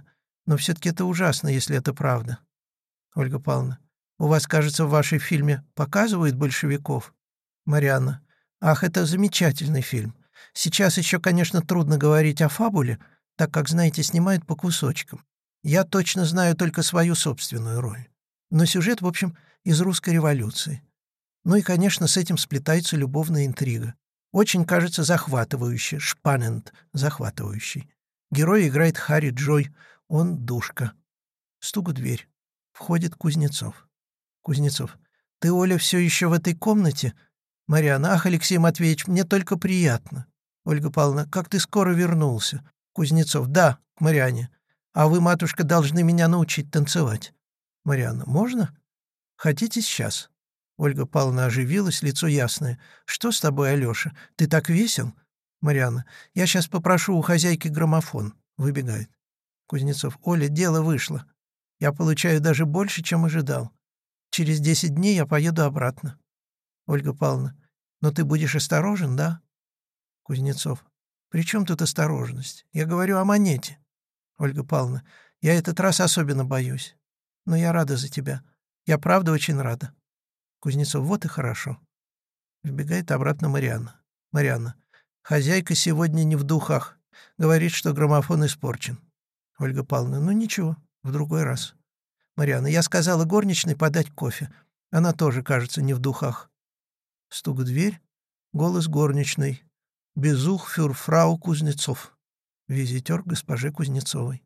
Speaker 1: Но все-таки это ужасно, если это правда. Ольга Павловна. У вас, кажется, в вашей фильме показывают большевиков? Марианна. Ах, это замечательный фильм. Сейчас еще, конечно, трудно говорить о фабуле, так как, знаете, снимают по кусочкам. Я точно знаю только свою собственную роль. Но сюжет, в общем, из русской революции. Ну и, конечно, с этим сплетается любовная интрига. Очень, кажется, захватывающий, шпанент, захватывающий. Герой играет Харри Джой, он душка. Стук в дверь. Входит Кузнецов. Кузнецов. Ты, Оля, все еще в этой комнате? Марианна. Ах, Алексей Матвеевич, мне только приятно. Ольга Павловна. Как ты скоро вернулся? Кузнецов. Да, к Марианне. А вы, матушка, должны меня научить танцевать. Марианна. Можно? Хотите сейчас? Ольга Павловна оживилась, лицо ясное. «Что с тобой, Алеша? Ты так весел?» Марианна. «Я сейчас попрошу у хозяйки граммофон». Выбегает. Кузнецов. «Оля, дело вышло. Я получаю даже больше, чем ожидал. Через 10 дней я поеду обратно». Ольга Павловна. «Но ты будешь осторожен, да?» Кузнецов. «При чем тут осторожность? Я говорю о монете». Ольга Павловна. «Я этот раз особенно боюсь. Но я рада за тебя. Я правда очень рада». Кузнецов. «Вот и хорошо». Вбегает обратно Марианна. Марианна. «Хозяйка сегодня не в духах. Говорит, что граммофон испорчен». Ольга Павловна. «Ну ничего, в другой раз». Марианна. «Я сказала горничной подать кофе. Она тоже, кажется, не в духах». Стук в дверь. Голос горничной. «Безух фюр фрау Кузнецов». Визитер к госпоже Кузнецовой.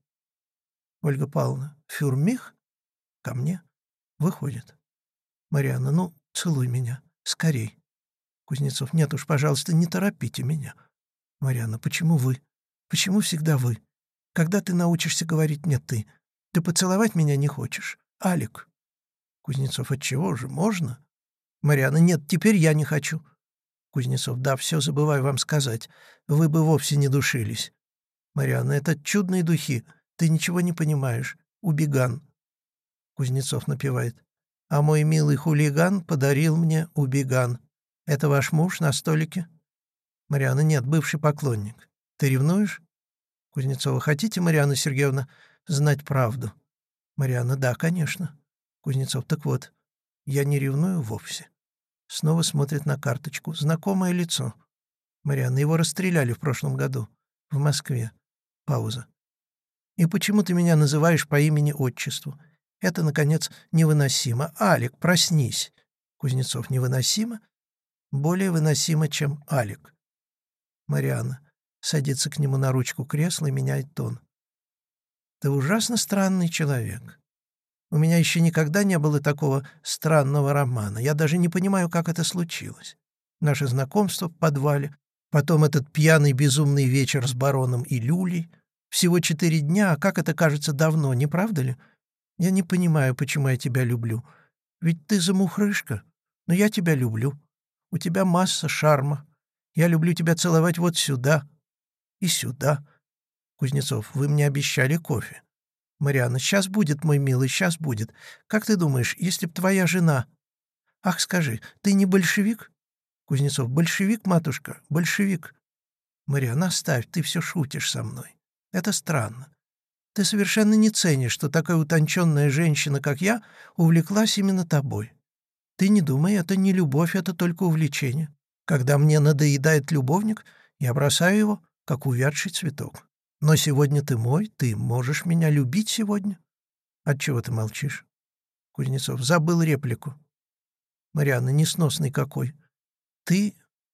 Speaker 1: Ольга Павловна. «Фюр мих?» «Ко мне?» Выходит. Марианна. «Ну, целуй меня. Скорей». Кузнецов. «Нет уж, пожалуйста, не торопите меня». Марианна. «Почему вы? Почему всегда вы? Когда ты научишься говорить мне «ты»? Ты поцеловать меня не хочешь? Алик». Кузнецов. «Отчего же? Можно?» Марианна. «Нет, теперь я не хочу». Кузнецов. «Да, все забываю вам сказать. Вы бы вовсе не душились». Марианна. «Это чудные духи. Ты ничего не понимаешь. Убеган». Кузнецов напевает. «А мой милый хулиган подарил мне убеган. Это ваш муж на столике?» Марианна. «Нет, бывший поклонник. Ты ревнуешь?» Кузнецова. «Хотите, Марианна Сергеевна, знать правду?» Марианна. «Да, конечно». Кузнецов. «Так вот, я не ревную вовсе». Снова смотрит на карточку. Знакомое лицо. Марианна. «Его расстреляли в прошлом году. В Москве». Пауза. «И почему ты меня называешь по имени-отчеству? Это, наконец, невыносимо. Алик, проснись». Кузнецов. «Невыносимо? Более выносимо, чем Алик». Марианна садится к нему на ручку кресла и меняет тон. «Ты ужасно странный человек. У меня еще никогда не было такого странного романа. Я даже не понимаю, как это случилось. Наше знакомство в подвале, потом этот пьяный безумный вечер с бароном и Люлей. Всего 4 дня, а как это кажется давно, не правда ли? Я не понимаю, почему я тебя люблю. Ведь ты замухрышка, но я тебя люблю. У тебя масса шарма. Я люблю тебя целовать вот сюда и сюда». Кузнецов. «Вы мне обещали кофе». Марианна. «Сейчас будет, мой милый, сейчас будет. Как ты думаешь, если б твоя жена...» «Ах, скажи, ты не большевик?» Кузнецов. «Большевик, матушка, большевик». Марианна. «Оставь, ты все шутишь со мной. Это странно. Ты совершенно не ценишь, что такая утонченная женщина, как я, увлеклась именно тобой. Ты не думай, это не любовь, это только увлечение. Когда мне надоедает любовник, я бросаю его, как увядший цветок. Но сегодня ты мой, ты можешь меня любить сегодня. Отчего ты молчишь?» Кузнецов. «Забыл реплику». Марианна. «Несносный какой. Ты...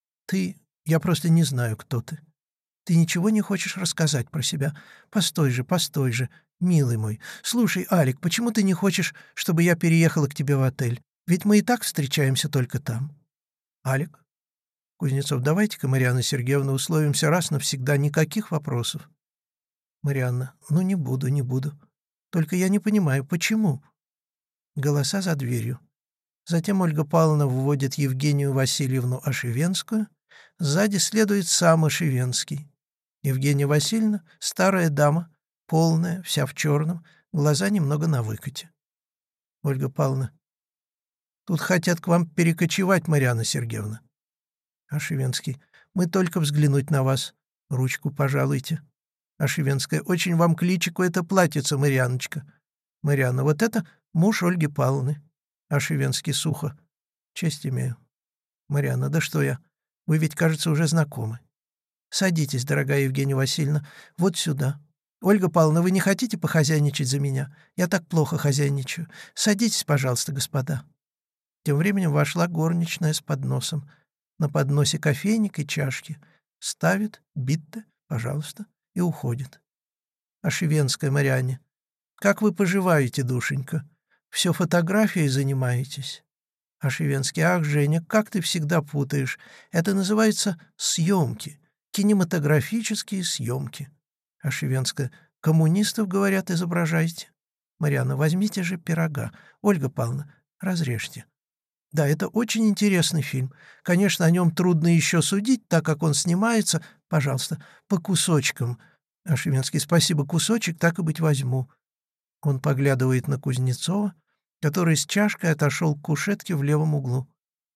Speaker 1: Я просто не знаю, кто ты. Ты ничего не хочешь рассказать про себя? Постой же, милый мой. Слушай, Алик, почему ты не хочешь, чтобы я переехала к тебе в отель? Ведь мы и так встречаемся только там». Алик. Кузнецов. «Давайте-ка, Марианна Сергеевна, условимся раз навсегда, никаких вопросов». Марианна. «Ну, не буду, не буду. Только я не понимаю, почему?» Голоса за дверью. Затем Ольга Павловна вводит Евгению Васильевну Ошивенскую. Сзади следует сам Ошивенский. Евгения Васильевна — старая дама, полная, вся в черном, глаза немного на выкате. Ольга Павловна. «Тут хотят к вам перекочевать, Марианна Сергеевна». Ошивенский. «Мы только взглянуть на вас. Ручку пожалуйте». Ашивенская. Очень вам к личику это платьице, Марианочка. Марианна. Вот это муж Ольги Павловны. Ашивенский сухо. Честь имею. Марианна. Да что я? Вы ведь, кажется, уже знакомы. Садитесь, дорогая Евгения Васильевна, вот сюда. Ольга Павловна, вы не хотите похозяйничать за меня? Я так плохо хозяйничаю. Садитесь, пожалуйста, господа. Тем временем вошла горничная с подносом. На подносе кофейник и чашки. Ставит, битте, пожалуйста, и уходит. Ашивенская Марианне. Как вы поживаете, душенька? Все фотографией занимаетесь? Ашивенский. Ах, Женя, как ты всегда путаешь. Это называется съемки. Кинематографические съемки. Ашивенская. Коммунистов, говорят, изображаете. Марианна. Возьмите же пирога. Ольга Павловна, разрежьте. Да, это очень интересный фильм. Конечно, о нем трудно еще судить, так как он снимается, пожалуйста, по кусочкам. Ашивенский. Спасибо, кусочек, так и быть, возьму. Он поглядывает на Кузнецова, который с чашкой отошел к кушетке в левом углу.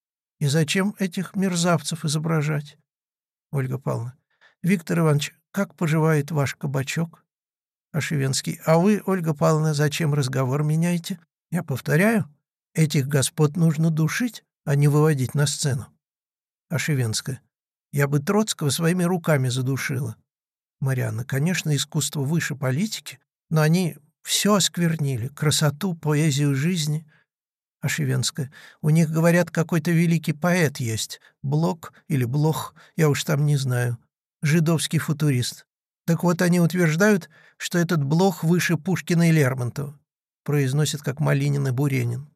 Speaker 1: И зачем этих мерзавцев изображать? Ольга Павловна. Виктор Иванович, как поживает ваш кабачок? Ашивенский. А вы, Ольга Павловна, зачем разговор меняете? Я повторяю, этих господ нужно душить, а не выводить на сцену. Ашивенская. Я бы Троцкого своими руками задушила. Марианна. Конечно, искусство выше политики, но они все осквернили, красоту, поэзию жизни. Ашивенская. У них, говорят, какой-то великий поэт есть. Блок или Блох, я уж там не знаю. Жидовский футурист. Так вот, они утверждают, что этот Блох выше Пушкина и Лермонтова. Произносит, как Малинин и Буренин.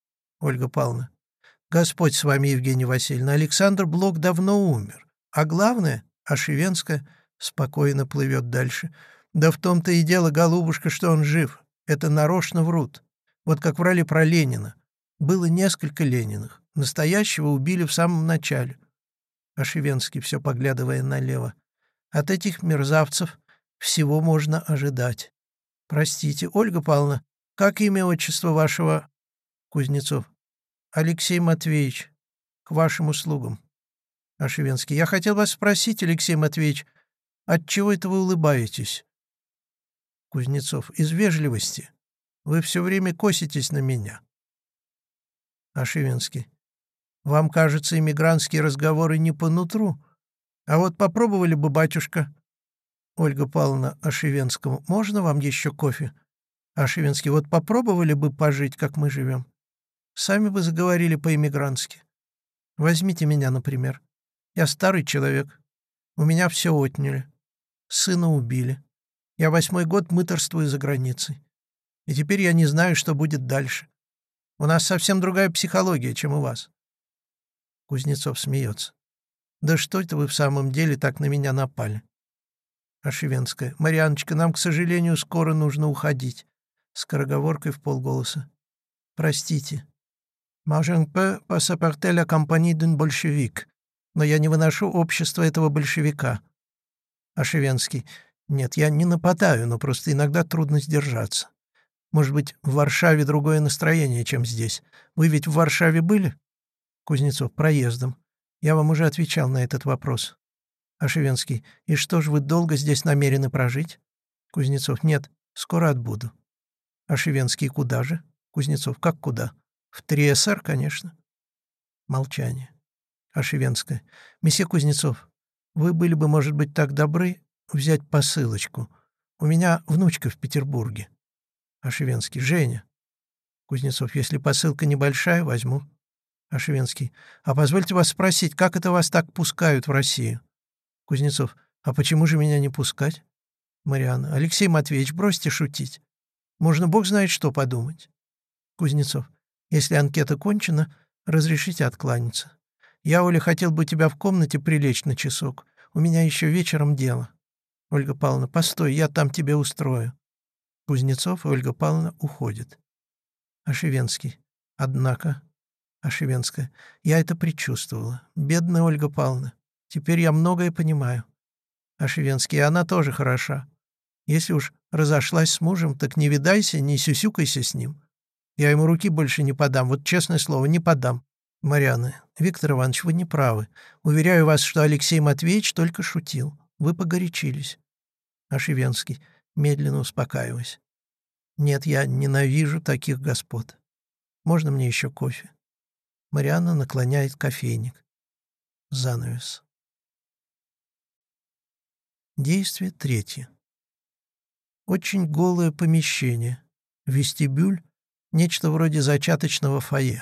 Speaker 1: Ольга Павловна. Господь с вами, Евгения Васильевна. Александр Блок давно умер. А главное, Ашивенская спокойно плывет дальше. Да в том-то и дело, голубушка, что он жив. Это нарочно врут. Вот как врали про Ленина. Было несколько Лениных. Настоящего убили в самом начале. Ашивенский, все поглядывая налево. От этих мерзавцев всего можно ожидать. Простите, Ольга Павловна, как имя отчество вашего... Кузнецов. Алексей Матвеевич. К вашим услугам. Ашивенский. Я хотел вас спросить, Алексей Матвеевич, отчего это вы улыбаетесь? Кузнецов. Из вежливости. Вы все время коситесь на меня. Ашивенский. Вам, кажется, иммигрантские разговоры не по нутру. А вот попробовали бы, батюшка. Ольга Павловна Ашивенскому. Можно вам еще кофе? Ашивенский. Вот попробовали бы пожить, как мы живем. Сами бы заговорили по-иммигрантски. Возьмите меня, например. Я старый человек. У меня все отняли. Сына убили. Я 8-й год мытарствую за границей. И теперь я не знаю, что будет дальше. У нас совсем другая психология, чем у вас. Кузнецов смеется. Да что это вы в самом деле так на меня напали? Ашивенская. Марианочка, нам, к сожалению, скоро нужно уходить. Скороговоркой в полголоса. Простите. «Moi je ne peux pas supporter la compagnie d'un большевик». Но я не выношу общество этого большевика. Ашивенский. Нет, я не нападаю, но просто иногда трудно сдержаться. Может быть, в Варшаве другое настроение, чем здесь. Вы ведь в Варшаве были? Кузнецов. Проездом. Я вам уже отвечал на этот вопрос. Ашивенский. И что ж, вы долго здесь намерены прожить? Кузнецов. Нет, скоро отбуду. Ашивенский. Куда же? Кузнецов. Как куда? В 3СР, конечно. Молчание. Ашивенская. Месье Кузнецов, вы были бы, может быть, так добры взять посылочку. У меня внучка в Петербурге. Ашивенский. Женя. Кузнецов. Если посылка небольшая, возьму. Ашивенский. А позвольте вас спросить, как это вас так пускают в Россию? Кузнецов. А почему же меня не пускать? Марианна. Алексей Матвеевич, бросьте шутить. Можно бог знает что подумать. Кузнецов. Если анкета кончена, разрешите откланяться. Я, Оля, хотел бы у тебя в комнате прилечь на часок. У меня еще вечером дело. Ольга Павловна. Постой, я там тебе устрою. Кузнецов и Ольга Павловна уходят. Ашивенский. Однако... Ашивенская. Я это предчувствовала. Бедная Ольга Павловна. Теперь я многое понимаю. Ашивенский. И она тоже хороша. Если уж разошлась с мужем, так не видайся, не сюсюкайся с ним. Я ему руки больше не подам, вот честное слово, не подам. Марианна. Виктор Иванович, вы не правы. Уверяю вас, что Алексей Матвеевич только шутил. Вы погорячились. Ашивенский, медленно успокаиваясь. Нет, я ненавижу таких господ. Можно мне еще кофе? Марианна наклоняет кофейник. Занавес. Действие третье. Очень голое помещение. Вестибюль — нечто вроде зачаточного фойе.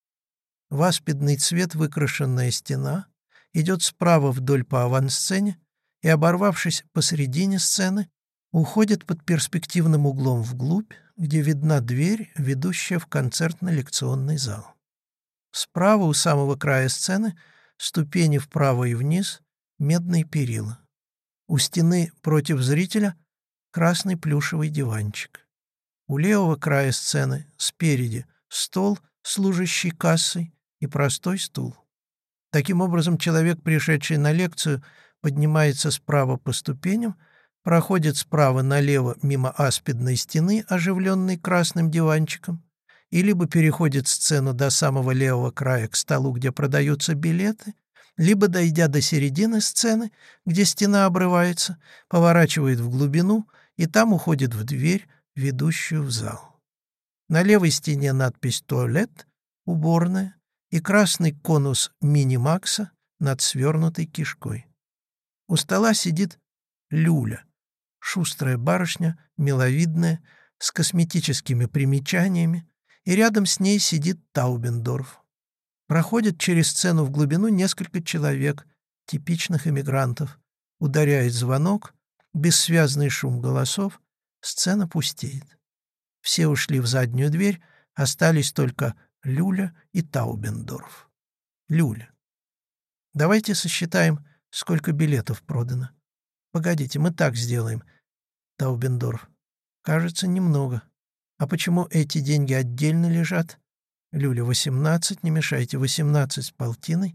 Speaker 1: В аспидный цвет выкрашенная стена идет справа вдоль по авансцене и, оборвавшись посредине сцены, уходит под перспективным углом вглубь, где видна дверь, ведущая в концертно-лекционный зал. Справа у самого края сцены ступени вправо и вниз, медные перила. У стены против зрителя красный плюшевый диванчик. У левого края сцены спереди стол, служащий кассой, и простой стул. Таким образом, человек, пришедший на лекцию, поднимается справа по ступеням, проходит справа налево мимо аспидной стены, оживленной красным диванчиком, и либо переходит сцену до самого левого края к столу, где продаются билеты, либо, дойдя до середины сцены, где стена обрывается, поворачивает в глубину и там уходит в дверь, ведущую в зал. На левой стене надпись «Туалет», «Уборная» и красный конус мини-макса над свернутой кишкой. У стола сидит Люля, шустрая барышня, миловидная, с косметическими примечаниями, и рядом с ней сидит Таубендорф. Проходит через сцену в глубину несколько человек, типичных эмигрантов. Ударяет звонок, бессвязный шум голосов, сцена пустеет. Все ушли в заднюю дверь, остались только Люля и Таубендорф. Люля. Давайте сосчитаем, сколько билетов продано. Погодите, мы так сделаем. Таубендорф. Кажется, немного. А почему эти деньги отдельно лежат? Люля, 18, не мешайте, 18 с полтиной,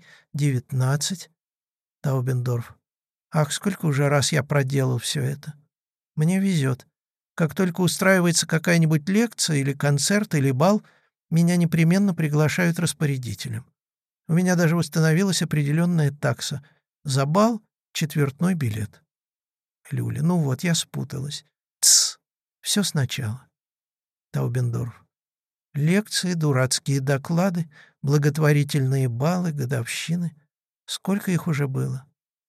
Speaker 1: 19. Таубендорф. Ах, сколько уже раз я проделал все это. Мне везет. Как только устраивается какая-нибудь лекция или концерт или бал, меня непременно приглашают распорядителем. У меня даже установилась определенная такса. За бал — четвертной билет. Люля. Ну вот, я спуталась. Тсс. Все сначала. Таубендорф. Лекции, дурацкие доклады, благотворительные балы, годовщины. Сколько их уже было?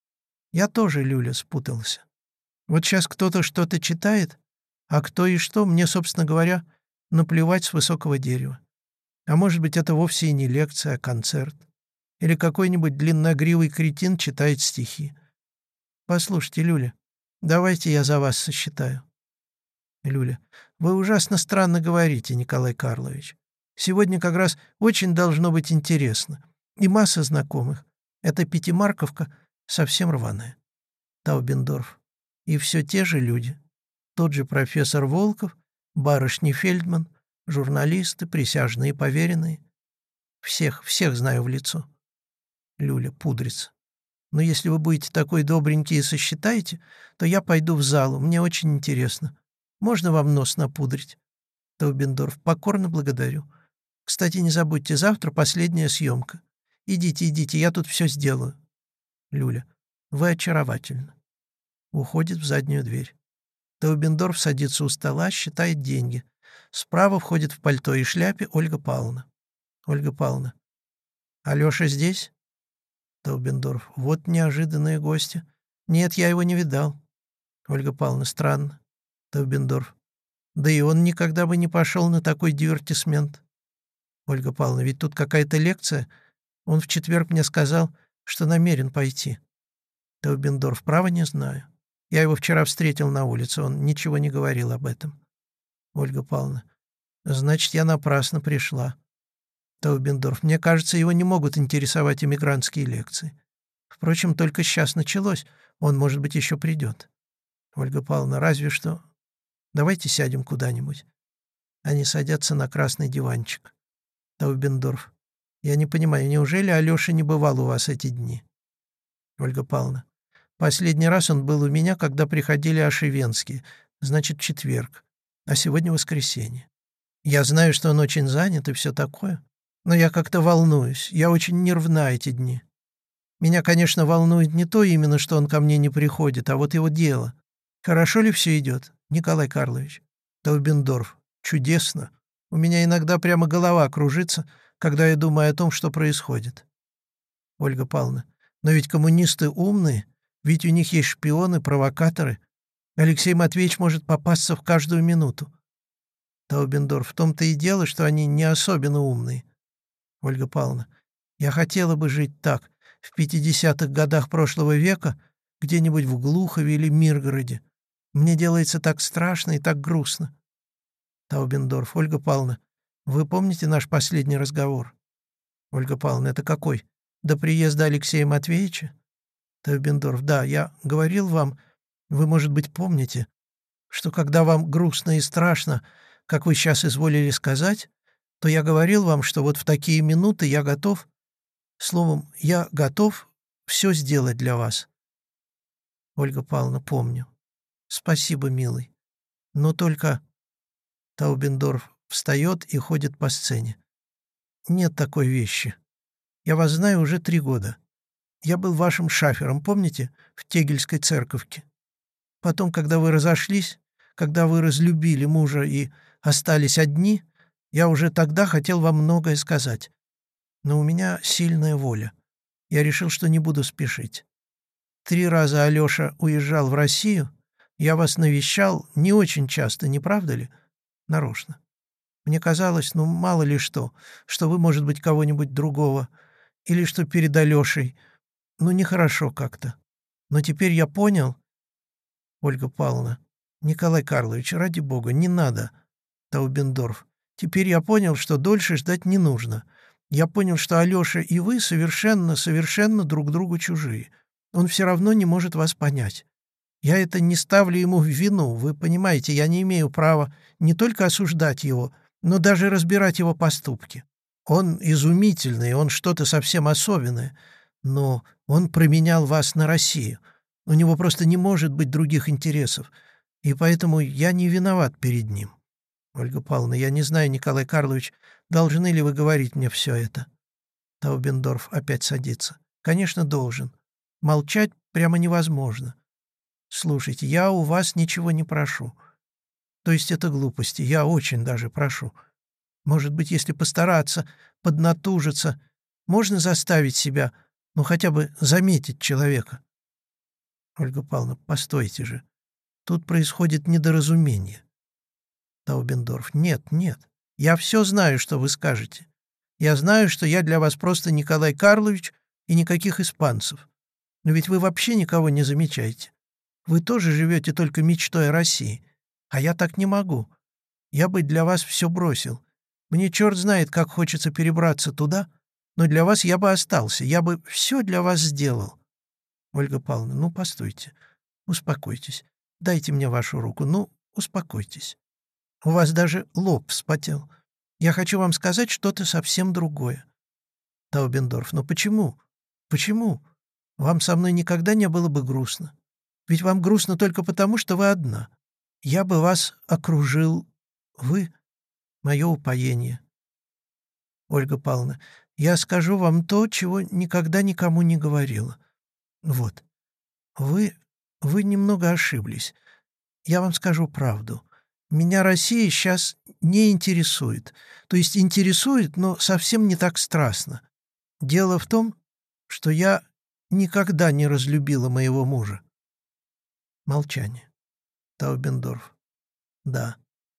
Speaker 1: Я тоже, Люля, спутался. Вот сейчас кто-то что-то читает, а кто и что, мне, собственно говоря, наплевать с высокого дерева. А может быть, это вовсе и не лекция, а концерт. Или какой-нибудь длинногривый кретин читает стихи. Послушайте, Люля, давайте я за вас сосчитаю. Люля. Вы ужасно странно говорите, Николай Карлович. Сегодня как раз очень должно быть интересно. И масса знакомых. Эта пятимарковка совсем рваная. Таубендорф. И все те же люди. Тот же профессор Волков, барышни Фельдман, журналисты, присяжные поверенные. Всех знаю в лицо. Люля пудрится. Но если вы будете такой добренький и сосчитаете, то я пойду в залу, мне очень интересно. Можно вам нос напудрить? Таубендорф. Покорно благодарю. Кстати, не забудьте, завтра последняя съемка. Идите, я тут все сделаю. Люля. Вы очаровательны. Уходит в заднюю дверь. Таубендорф садится у стола, считает деньги. Справа входит в пальто и шляпе Ольга Павловна. Ольга Павловна. Алеша здесь? Таубендорф. Вот неожиданные гости. Нет, я его не видал. Ольга Павловна. Странно. Таубендорф. Да и он никогда бы не пошел на такой дивертисмент. Ольга Павловна. Ведь тут какая-то лекция. Он в четверг мне сказал, что намерен пойти. Таубендорф. Право не знаю. Я его вчера встретил на улице, он ничего не говорил об этом. Ольга Павловна. Значит, я напрасно пришла. Таубендорф. Мне кажется, его не могут интересовать эмигрантские лекции. Впрочем, только сейчас началось, он, может быть, еще придет. Ольга Павловна. Разве что... Давайте сядем куда-нибудь. Они садятся на красный диванчик. Таубендорф. Я не понимаю, неужели Алеша не бывал у вас эти дни? Ольга Павловна. Последний раз он был у меня, когда приходили ашивенские, значит, четверг, а сегодня воскресенье. Я знаю, что он очень занят и все такое, но я как-то волнуюсь, я очень нервна эти дни. Меня, конечно, волнует не то именно, что он ко мне не приходит, а вот его дело. Хорошо ли все идет, Николай Карлович? Таубендорф. Чудесно. У меня иногда прямо голова кружится, когда я думаю о том, что происходит. Ольга Павловна. Но ведь коммунисты умные, ведь у них есть шпионы, провокаторы. Алексей Матвеевич может попасться в каждую минуту. Таубендорф. В том-то и дело, что они не особенно умные. Ольга Павловна. Я хотела бы жить так, в 50-х годах прошлого века, где-нибудь в Глухове или Миргороде. Мне делается так страшно и так грустно. Таубендорф. Ольга Павловна, вы помните наш последний разговор? Ольга Павловна. Это какой? До приезда Алексея Матвеевича? Таубендорф. Да, я говорил вам, вы, может быть, помните, что когда вам грустно и страшно, как вы сейчас изволили сказать, то я говорил вам, что вот в такие минуты я готов, словом, я готов все сделать для вас. Ольга Павловна. Помню. Спасибо, милый. Но только... Таубендорф встает и ходит по сцене. Нет такой вещи. Я вас знаю уже 3 года. Я был вашим шафером, помните, в Тегельской церковке? Потом, когда вы разошлись, когда вы разлюбили мужа и остались одни, я уже тогда хотел вам многое сказать. Но у меня сильная воля. Я решил, что не буду спешить. 3 раза Алеша уезжал в Россию. Я вас навещал не очень часто, не правда ли? Нарочно. Мне казалось, ну, мало ли что вы, может быть, кого-нибудь другого, или что перед Алешей. Ну, нехорошо как-то. Но теперь я понял... Ольга Павловна. Николай Карлович, ради бога, не надо. Таубендорф. Теперь я понял, что дольше ждать не нужно. Я понял, что Алеша и вы совершенно друг другу чужие. Он все равно не может вас понять. Я это не ставлю ему в вину, вы понимаете, я не имею права не только осуждать его, но даже разбирать его поступки. Он изумительный, он что-то совсем особенное, но он променял вас на Россию. У него просто не может быть других интересов, и поэтому я не виноват перед ним. Ольга Павловна, я не знаю, Николай Карлович, должны ли вы говорить мне все это? Таубендорф опять садится. Конечно, должен. Молчать прямо невозможно. Слушайте, я у вас ничего не прошу. То есть это глупости, я очень даже прошу. Может быть, если постараться, поднатужиться, можно заставить себя, ну, хотя бы заметить человека. Ольга Павловна, постойте же. Тут происходит недоразумение. Таубендорф. Нет, нет. Я все знаю, что вы скажете. Я знаю, что я для вас просто Николай Карлович и никаких испанцев. Но ведь вы вообще никого не замечаете. Вы тоже живете только мечтой о России. А я так не могу. Я бы для вас все бросил. Мне черт знает, как хочется перебраться туда, но для вас я бы остался, я бы все для вас сделал. Ольга Павловна, ну, постойте, успокойтесь. Дайте мне вашу руку, ну, успокойтесь. У вас даже лоб вспотел. Я хочу вам сказать что-то совсем другое. Таубендорф, но почему? Почему? Вам со мной никогда не было бы грустно. Ведь вам грустно только потому, что вы одна. Я бы вас окружил. Вы — мое упоение. Ольга Павловна, я скажу вам то, чего никогда никому не говорила. Вот. Вы... вы немного ошиблись. Я вам скажу правду. Меня Россия сейчас не интересует. То есть интересует, но совсем не так страстно. Дело в том, что я никогда не разлюбила моего мужа. Молчание. Таубендорф. Да.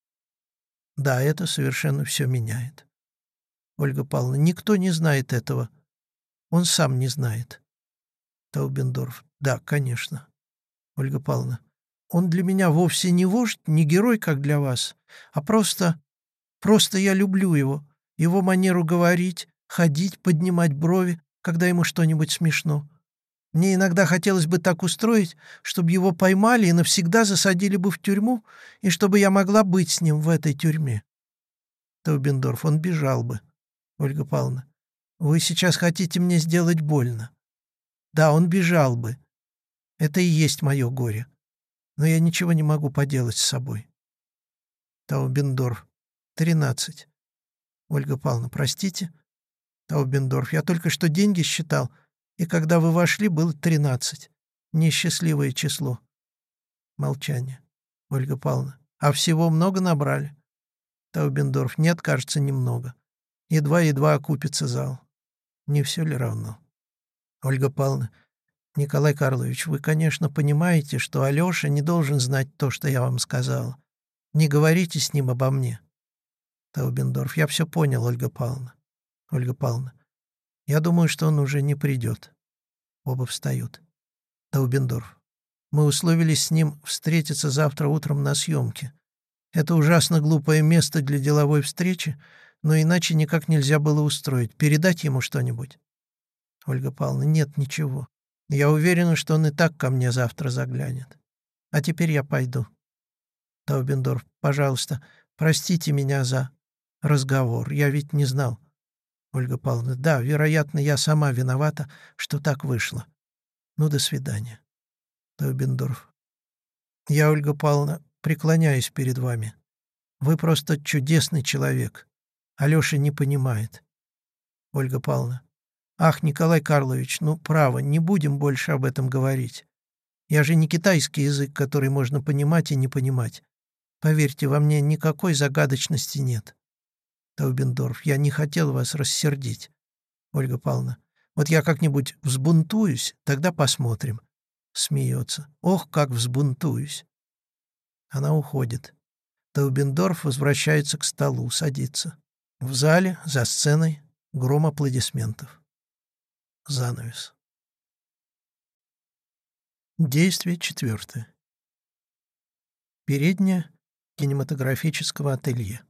Speaker 1: Да, это совершенно все меняет. Ольга Павловна, никто не знает этого. Он сам не знает. Таубендорф. Да, конечно. Ольга Павловна. Он для меня вовсе не вождь, не герой, как для вас, а просто я люблю его манеру говорить, ходить, поднимать брови, когда ему что-нибудь смешно. Мне иногда хотелось бы так устроить, чтобы его поймали и навсегда засадили бы в тюрьму, и чтобы я могла быть с ним в этой тюрьме. Таубендорф. Он бежал бы. Ольга Павловна. Вы сейчас хотите мне сделать больно. Да, он бежал бы. Это и есть мое горе. Но я ничего не могу поделать с собой. Таубендорф. 13. Ольга Павловна, простите. Таубендорф. Я только что деньги считал, и когда вы вошли, было 13. Несчастливое число. Молчание. Ольга Павловна. А всего много набрали? Таубендорф. Нет, кажется, немного. Едва-едва окупится зал. Не все ли равно? Ольга Павловна. Николай Карлович, вы, конечно, понимаете, что Алеша не должен знать то, что я вам сказала. Не говорите с ним обо мне. Таубендорф. Я все понял, Ольга Павловна. Ольга Павловна. Я думаю, что он уже не придет. Оба встают. Таубендорф. Мы условились с ним встретиться завтра утром на съемке. Это ужасно глупое место для деловой встречи, но иначе никак нельзя было устроить. Передать ему что-нибудь? Ольга Павловна. Нет, ничего. Я уверена, что он и так ко мне завтра заглянет. А теперь я пойду. Таубендорф. Пожалуйста, простите меня за разговор. Я ведь не знал. Ольга Павловна. Да, вероятно, я сама виновата, что так вышло. Ну, до свидания. Таубендорф. Я, Ольга Павловна, преклоняюсь перед вами. Вы просто чудесный человек. Алеша не понимает. Ольга Павловна. Ах, Николай Карлович, ну, право, не будем больше об этом говорить. Я же не китайский язык, который можно понимать и не понимать. Поверьте, во мне никакой загадочности нет. Таубендорф. Я не хотел вас рассердить. Ольга Павловна. Вот я как-нибудь взбунтуюсь, тогда посмотрим. Смеется. Ох, как взбунтуюсь. Она уходит. Таубендорф возвращается к столу, садится. В зале, за сценой, гром аплодисментов. Занавес. Действие четвертое. Передняя кинематографического ателье.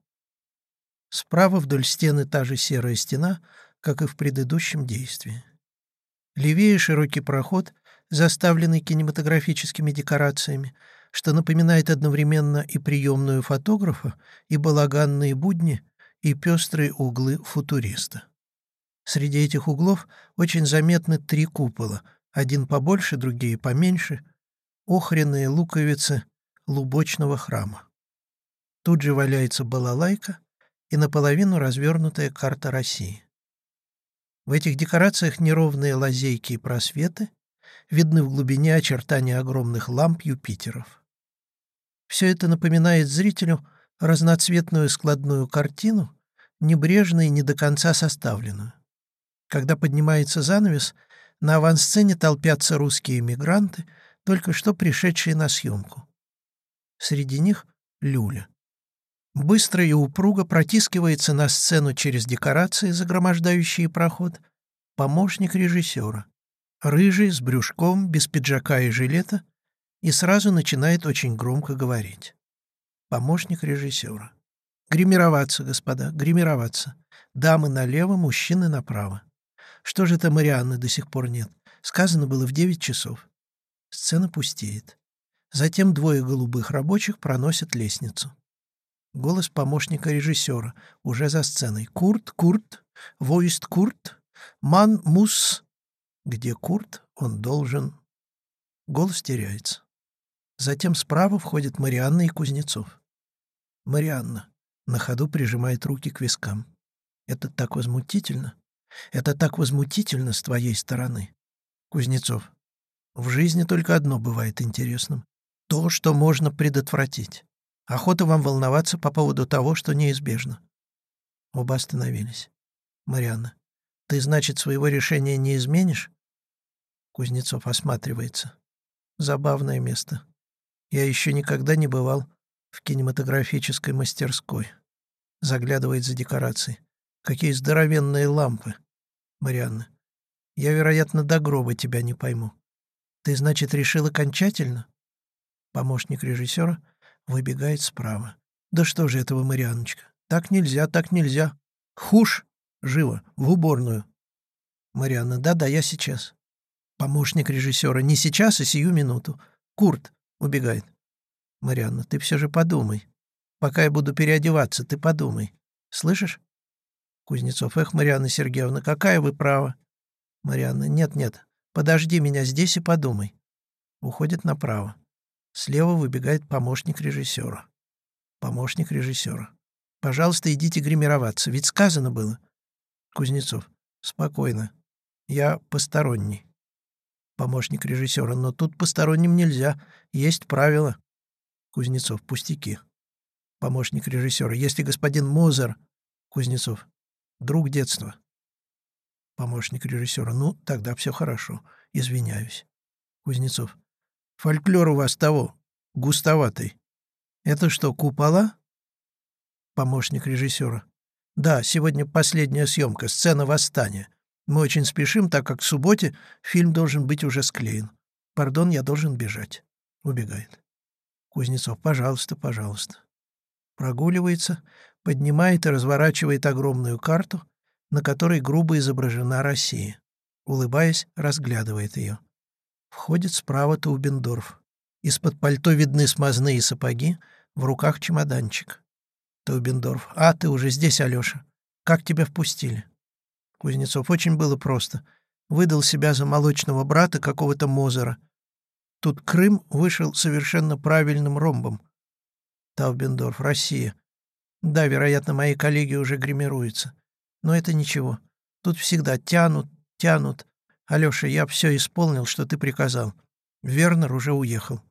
Speaker 1: Справа вдоль стены та же серая стена, как и в предыдущем действии. Левее широкий проход, заставленный кинематографическими декорациями, что напоминает одновременно и приемную фотографа, и балаганные будни, и пестрые углы футуриста. Среди этих углов очень заметны три купола, один побольше, другие поменьше, охренные луковицы лубочного храма. Тут же валяется балалайка и наполовину развернутая карта России. В этих декорациях неровные лазейки и просветы, видны в глубине очертания огромных ламп Юпитеров. Все это напоминает зрителю разноцветную складную картину, небрежно и не до конца составленную. Когда поднимается занавес, на авансцене толпятся русские эмигранты, только что пришедшие на съемку. Среди них Люля. Быстро и упруго протискивается на сцену через декорации, загромождающие проход, помощник режиссера, рыжий, с брюшком, без пиджака и жилета, и сразу начинает очень громко говорить. Помощник режиссера. «Гримироваться, господа, гримироваться. Дамы налево, мужчины направо. Что же это Марианны до сих пор нет? Сказано было в 9 часов». Сцена пустеет. Затем двое голубых рабочих проносят лестницу. Голос помощника режиссера, уже за сценой. «Курт, Курт, wo ist Курт? Ман мус...» Где Курт, он должен... Голос теряется. Затем справа входят Марианна и Кузнецов. Марианна на ходу прижимает руки к вискам. «Это так возмутительно! Это так возмутительно с твоей стороны!» Кузнецов. «В жизни только одно бывает интересным. То, что можно предотвратить. Охота вам волноваться по поводу того, что неизбежно». Оба остановились. Марианна. «Ты, значит, своего решения не изменишь?» Кузнецов осматривается. «Забавное место. Я еще никогда не бывал в кинематографической мастерской». Заглядывает за декорации. «Какие здоровенные лампы!» Марианна. «Я, вероятно, до гроба тебя не пойму. Ты, значит, решил окончательно?» Помощник режиссера выбегает справа. «Да что же этого, Марианночка? Так нельзя, так нельзя. Хуш! Живо! В уборную!» Марианна. «Да-да, я сейчас». Помощник режиссера. «Не сейчас, а сию минуту. Курт!» Убегает. Марианна. «Ты все же подумай. Пока я буду переодеваться, ты подумай. Слышишь?» Кузнецов. «Эх, Марианна Сергеевна, какая вы права!» Марианна. «Нет-нет, подожди меня здесь и подумай». Уходит направо. Слева выбегает помощник режиссера. Помощник режиссера. «Пожалуйста, идите гримироваться, ведь сказано было». Кузнецов. «Спокойно. Я посторонний». Помощник режиссера. Но тут посторонним нельзя. Есть правила. Кузнецов. Пустяки. Помощник режиссера. Если господин Мозер... Кузнецов. Друг детства. Помощник режиссера. Ну, тогда все хорошо. Извиняюсь. Кузнецов. Фольклор у вас того, густоватый. Это что, купола? Помощник режиссера. Да, сегодня последняя съемка, сцена восстания. Мы очень спешим, так как к субботе фильм должен быть уже склеен. Пардон, я должен бежать. Убегает. Кузнецов. Пожалуйста, пожалуйста. Прогуливается, поднимает и разворачивает огромную карту, на которой грубо изображена Россия. Улыбаясь, разглядывает ее. Входит справа Таубендорф. Из-под пальто видны смазные сапоги, в руках чемоданчик. Таубендорф. А, ты уже здесь, Алёша. Как тебя впустили? Кузнецов. Очень было просто. Выдал себя за молочного брата какого-то Мозера. Тут Крым вышел совершенно правильным ромбом. Таубендорф. Россия. Да, вероятно, мои коллеги уже гримируются. Но это ничего. Тут всегда тянут, тянут. Алёша, я все исполнил, что ты приказал. Вернер уже уехал.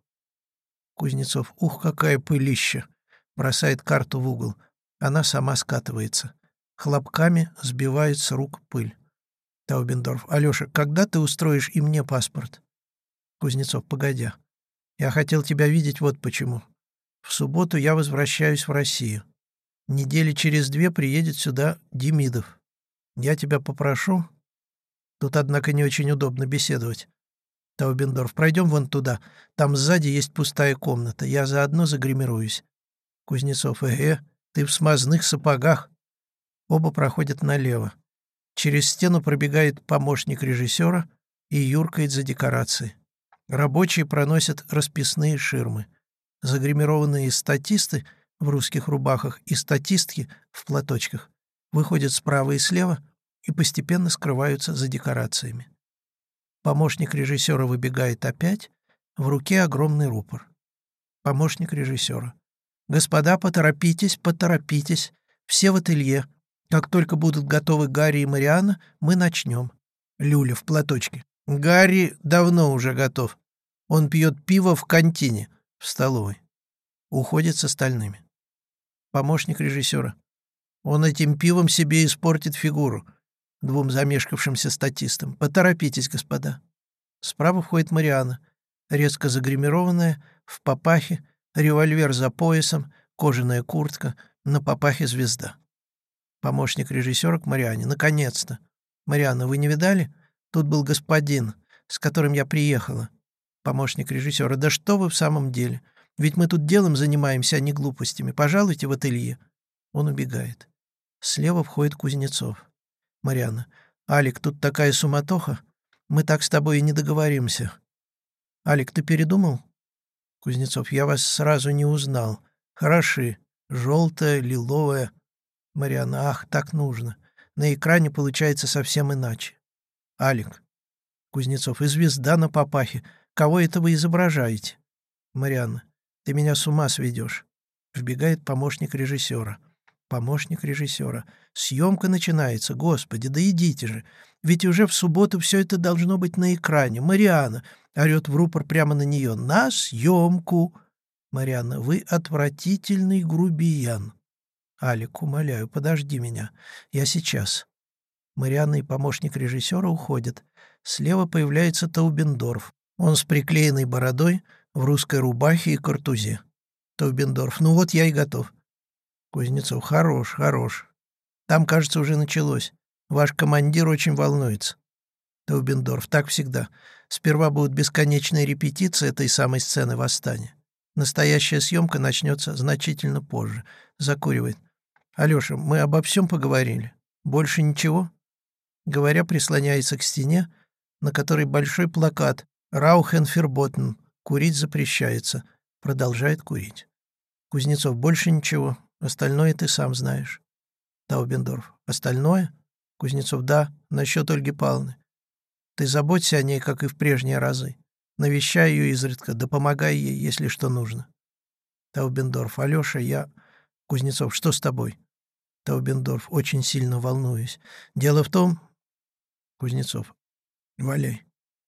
Speaker 1: Кузнецов. Ух, какая пылища! Бросает карту в угол. Она сама скатывается. Хлопками сбивает с рук пыль. Таубендорф. Алёша, когда ты устроишь и мне паспорт? Кузнецов. Погодя. Я хотел тебя видеть вот почему. В субботу я возвращаюсь в Россию. Недели через 2 приедет сюда Демидов. Я тебя попрошу... Тут, однако, не очень удобно беседовать. Таубендорф. Пройдем вон туда. Там сзади есть пустая комната. Я заодно загримируюсь. Кузнецов. Ты в смазных сапогах. Оба проходят налево. Через стену пробегает помощник режиссера и юркает за декорацией. Рабочие проносят расписные ширмы. Загримированные статисты в русских рубахах и статистки в платочках выходят справа и слева и постепенно скрываются за декорациями. Помощник режиссера выбегает опять, в руке огромный рупор. Помощник режиссера. «Господа, поторопитесь, поторопитесь. Все в ателье. Как только будут готовы Гарри и Марианна, мы начнем». Люля в платочке. «Гарри давно уже готов. Он пьет пиво в кантине, в столовой». Уходит с остальными. Помощник режиссера. «Он этим пивом себе испортит фигуру». Двум замешкавшимся статистам. «Поторопитесь, господа». Справа входит Марианна, резко загримированная, в папахе, револьвер за поясом, кожаная куртка, на папахе звезда. Помощник режиссера к Марианне. «Наконец-то! Марианна, вы не видали? Тут был господин, с которым я приехала». Помощник режиссера. «Да что вы в самом деле? Ведь мы тут делом занимаемся, а не глупостями. Пожалуйте в ателье». Он убегает. Слева входит Кузнецов. Марианна. «Алик, тут такая суматоха. Мы так с тобой и не договоримся». «Алик, ты передумал?» Кузнецов. «Я вас сразу не узнал. Хороши. Желтая, лиловая». Марианна. «Ах, так нужно. На экране получается совсем иначе». «Алик». Кузнецов. «И звезда на папахе. Кого это вы изображаете?» Марианна. «Ты меня с ума сведешь». Вбегает помощник режиссера. Помощник режиссера. «Съемка начинается. Господи, да идите же. Ведь уже в субботу все это должно быть на экране. Марианна!» Орет в рупор прямо на нее. «На съемку!» Марианна. «Вы отвратительный грубиян». «Алик, умоляю, подожди меня. Я сейчас». Марианна и помощник режиссера уходят. Слева появляется Таубендорф. Он с приклеенной бородой, в русской рубахе и картузе. Таубендорф. «Ну вот я и готов». Кузнецов. «Хорош, хорош. Там, кажется, уже началось. Ваш командир очень волнуется». Таубендорф. «Так всегда. Сперва будут бесконечные репетиции этой самой сцены восстания. Настоящая съемка начнется значительно позже». Закуривает. «Алеша, мы обо всем поговорили. Больше ничего?» Говоря, прислоняется к стене, на которой большой плакат «Раухен ферботен. Курить запрещается». Продолжает курить. Кузнецов. «Больше ничего. Остальное ты сам знаешь». Таубендорф. «Остальное?» Кузнецов. «Да, насчет Ольги Павловны. Ты заботься о ней, как и в прежние разы. Навещай ее изредка, да помогай ей, если что нужно». Таубендорф. «Алеша, я...» Кузнецов. «Что с тобой?» Таубендорф. «Очень сильно волнуюсь. Дело в том...» Кузнецов. «Валяй».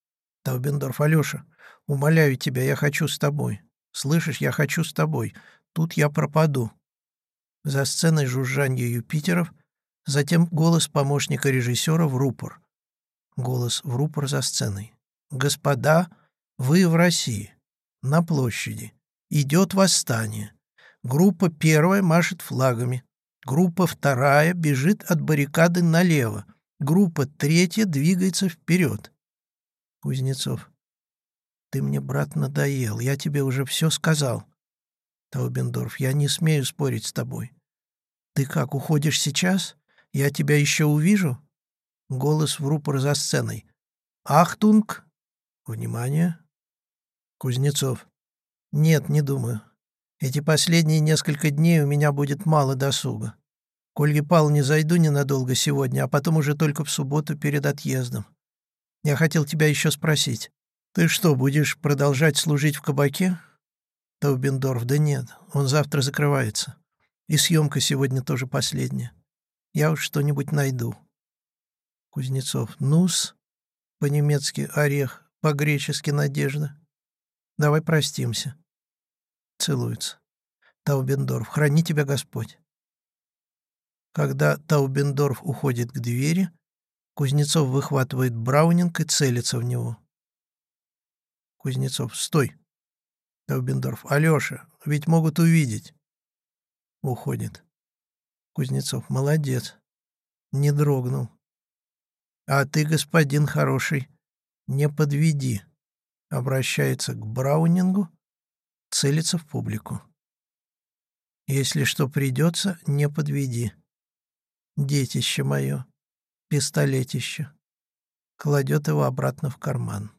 Speaker 1: Таубендорф. Алеша, умоляю тебя, я хочу с тобой. Слышишь, я хочу с тобой. Тут я пропаду. За сценой жужжанье Юпитеров, затем голос помощника режиссера в рупор. Голос в рупор за сценой. «Господа, вы в России. На площади. Идет восстание. Группа первая машет флагами. Группа вторая бежит от баррикады налево. Группа третья двигается вперед». Кузнецов. «Ты мне, брат, надоел. Я тебе уже все сказал». Таубендорф. «Я не смею спорить с тобой. Ты как, уходишь сейчас? Я тебя еще увижу?» Голос в рупор за сценой. «Ахтунг!» «Внимание!» Кузнецов. «Нет, не думаю. Эти последние несколько дней у меня будет мало досуга. К Ольге Павловне зайду ненадолго сегодня, а потом уже только в субботу перед отъездом. Я хотел тебя еще спросить. Ты что, будешь продолжать служить в кабаке?» Таубендорф. «Да нет, он завтра закрывается. И съемка сегодня тоже последняя. Я уж что-нибудь найду». Кузнецов. «Ну-с». По-немецки «орех», по-гречески «надежда». «Давай простимся». Целуются. Таубендорф. «Храни тебя Господь». Когда Таубендорф уходит к двери, Кузнецов выхватывает браунинг и целится в него. Кузнецов. «Стой!» Таубендорф. «Алеша, ведь могут увидеть». Уходит. Кузнецов. «Молодец. Не дрогнул. А ты, господин хороший, не подведи». Обращается к браунингу, целится в публику. «Если что придется, не подведи. Детище мое, пистолетище». Кладет его обратно в карман.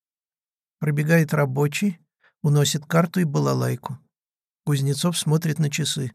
Speaker 1: Пробегает рабочий, уносит карту и балалайку. Кузнецов смотрит на часы.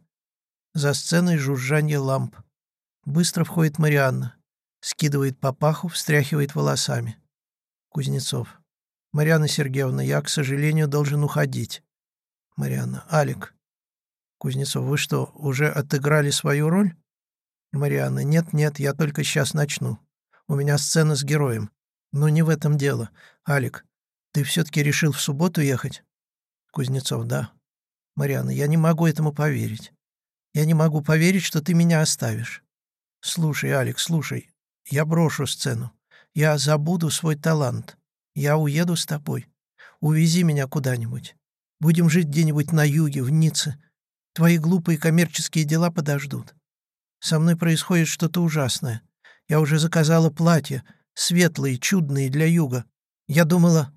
Speaker 1: За сценой жужжанье ламп. Быстро входит Марианна. Скидывает папаху, встряхивает волосами. Кузнецов. «Марианна Сергеевна, я, к сожалению, должен уходить». Марианна. «Алик». Кузнецов. «Вы что, уже отыграли свою роль?» Марианна. «Нет, я только сейчас начну. У меня сцена с героем. Но не в этом дело. Алик, ты все-таки решил в субботу ехать?» Кузнецов. «Да». Марианна. «Я не могу этому поверить. Я не могу поверить, что ты меня оставишь. Слушай, Алик, слушай, я брошу сцену. Я забуду свой талант. Я уеду с тобой. Увези меня куда-нибудь. Будем жить где-нибудь на юге, в Ницце. Твои глупые коммерческие дела подождут. Со мной происходит что-то ужасное. Я уже заказала платья, светлые, чудные, для юга. Я думала...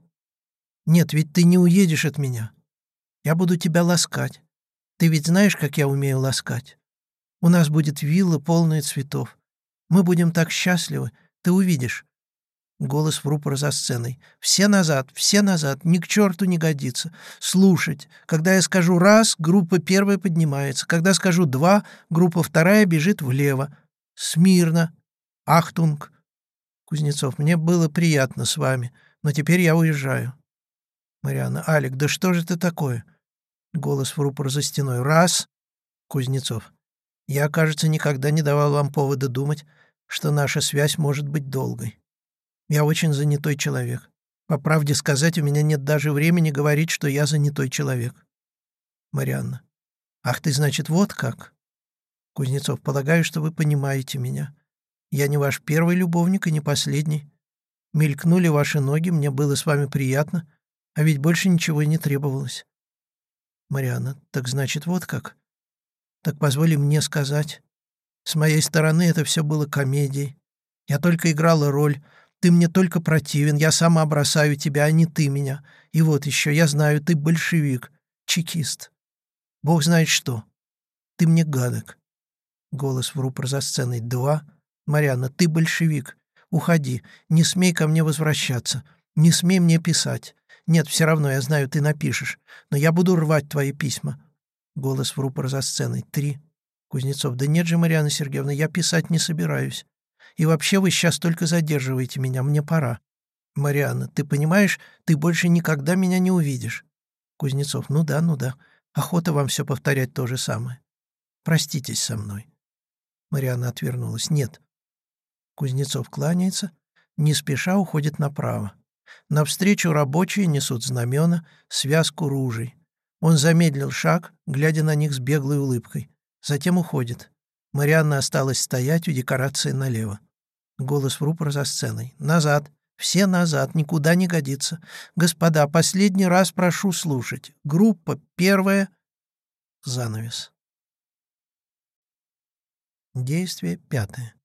Speaker 1: Нет, ведь ты не уедешь от меня. Я буду тебя ласкать. Ты ведь знаешь, как я умею ласкать? У нас будет вилла, полная цветов. Мы будем так счастливы. Ты увидишь». Голос в рупор за сценой. Все назад, ни к черту не годится. Слушать. Когда я скажу «раз», группа первая поднимается. Когда скажу «два», группа вторая бежит влево. Смирно. Ахтунг». Кузнецов. «Мне было приятно с вами, но теперь я уезжаю». Марианна. «Алик, да что же это такое?» Голос в рупор за стеной. «Раз». Кузнецов. «Я, кажется, никогда не давал вам повода думать, что наша связь может быть долгой. Я очень занятой человек. По правде сказать, у меня нет даже времени говорить, что я занятой человек». Марианна. «Ах ты, значит, вот как?» Кузнецов. «Полагаю, что вы понимаете меня. Я не ваш первый любовник и не последний. Мелькнули ваши ноги, мне было с вами приятно, а ведь больше ничего и не требовалось». Марианна. «Так значит, вот как? Так позволь мне сказать. С моей стороны это все было комедией. Я только играла роль. Ты мне только противен, я сама бросаю тебя, а не ты меня. И вот еще, я знаю, ты большевик, чекист. Бог знает что. Ты мне гадок». Голос в рупор за сценой. «Два». Марианна. «Ты большевик. Уходи. Не смей ко мне возвращаться. Не смей мне писать. Нет, все равно, я знаю, ты напишешь. Но я буду рвать твои письма». Голос в рупор за сценой. 3. Кузнецов. «Да нет же, Марианна Сергеевна, я писать не собираюсь. И вообще вы сейчас только задерживаете меня, мне пора». Марианна. «Ты понимаешь, ты больше никогда меня не увидишь». Кузнецов. Ну да. Охота вам все повторять то же самое. Проститесь со мной». Марианна отвернулась. «Нет». Кузнецов кланяется, не спеша уходит направо. Навстречу рабочие несут знамена, связку ружей. Он замедлил шаг, глядя на них с беглой улыбкой. Затем уходит. Марианна осталась стоять у декорации налево. Голос в рупор за сценой. «Назад! Все назад! Никуда не годится! Господа, последний раз прошу слушать. Группа первая...» Занавес. Действие 5.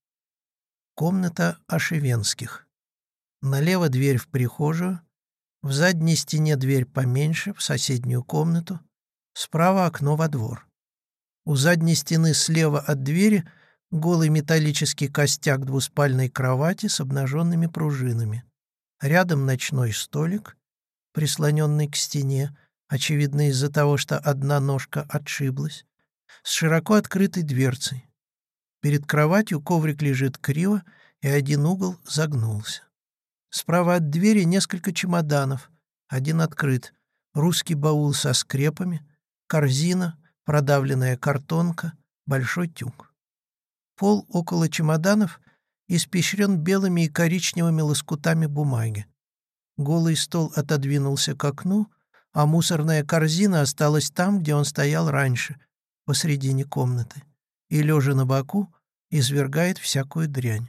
Speaker 1: Комната Ошивенских. Налево дверь в прихожую, в задней стене дверь поменьше, в соседнюю комнату, справа окно во двор. У задней стены слева от двери голый металлический костяк двуспальной кровати с обнаженными пружинами. Рядом ночной столик, прислоненный к стене, очевидно из-за того, что одна ножка отшиблась, с широко открытой дверцей. Перед кроватью коврик лежит криво, и один угол загнулся. Справа от двери несколько чемоданов. Один открыт. Русский баул со скрепами, корзина, продавленная картонка, большой тюк. Пол около чемоданов испещрен белыми и коричневыми лоскутами бумаги. Голый стол отодвинулся к окну, а мусорная корзина осталась там, где он стоял раньше, посредине комнаты, и, лежа на боку, извергает всякую дрянь.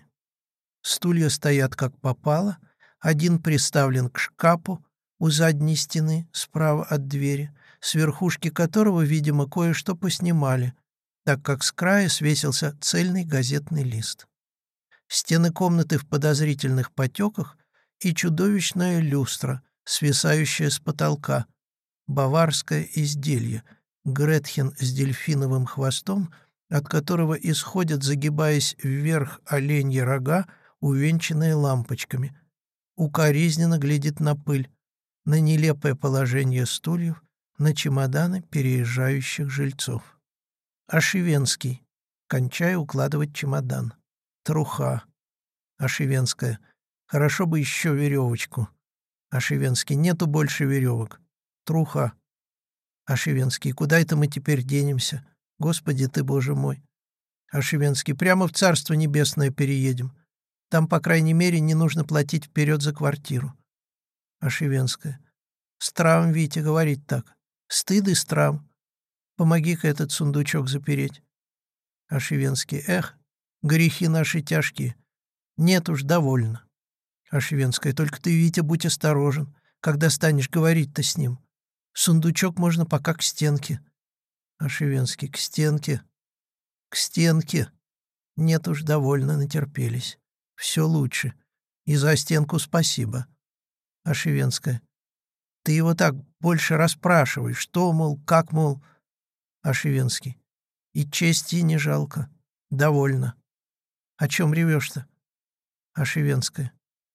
Speaker 1: Стулья стоят как попало, один приставлен к шкафу у задней стены, справа от двери, с верхушки которого, видимо, кое-что поснимали, так как с края свесился цельный газетный лист. Стены комнаты в подозрительных потеках и чудовищная люстра, свисающая с потолка, баварское изделие, Гретхен с дельфиновым хвостом, от которого исходят, загибаясь вверх, оленьи рога, увенчанные лампочками. Укоризненно глядит на пыль, на нелепое положение стульев, на чемоданы переезжающих жильцов. Ошивенский, кончая укладывать чемодан. Труха. Ошивенская. Хорошо бы еще веревочку. Ошивенский. Нету больше веревок. Труха. Ошивенский. Куда это мы теперь денемся? Господи ты, Боже мой. Ошивенский. Прямо в Царство Небесное переедем. Там, по крайней мере, не нужно платить вперед за квартиру. Ошивенская. Страм, Витя, говорить так. Стыд и страм. Помоги-ка этот сундучок запереть. Ошивенский. Эх, грехи наши тяжкие. Нет уж, довольно. Ошивенская. Только ты, Витя, будь осторожен, когда станешь говорить-то с ним. Сундучок можно пока к стенке. Ошивенский. К стенке. К стенке. Нет уж, довольно, натерпелись. Все лучше. И за стенку спасибо. Ошивенская. Ты его так больше расспрашивай. Что, мол, как, мол... Ошивенский. И чести не жалко. Довольно. О чем ревешь-то? Ошивенская.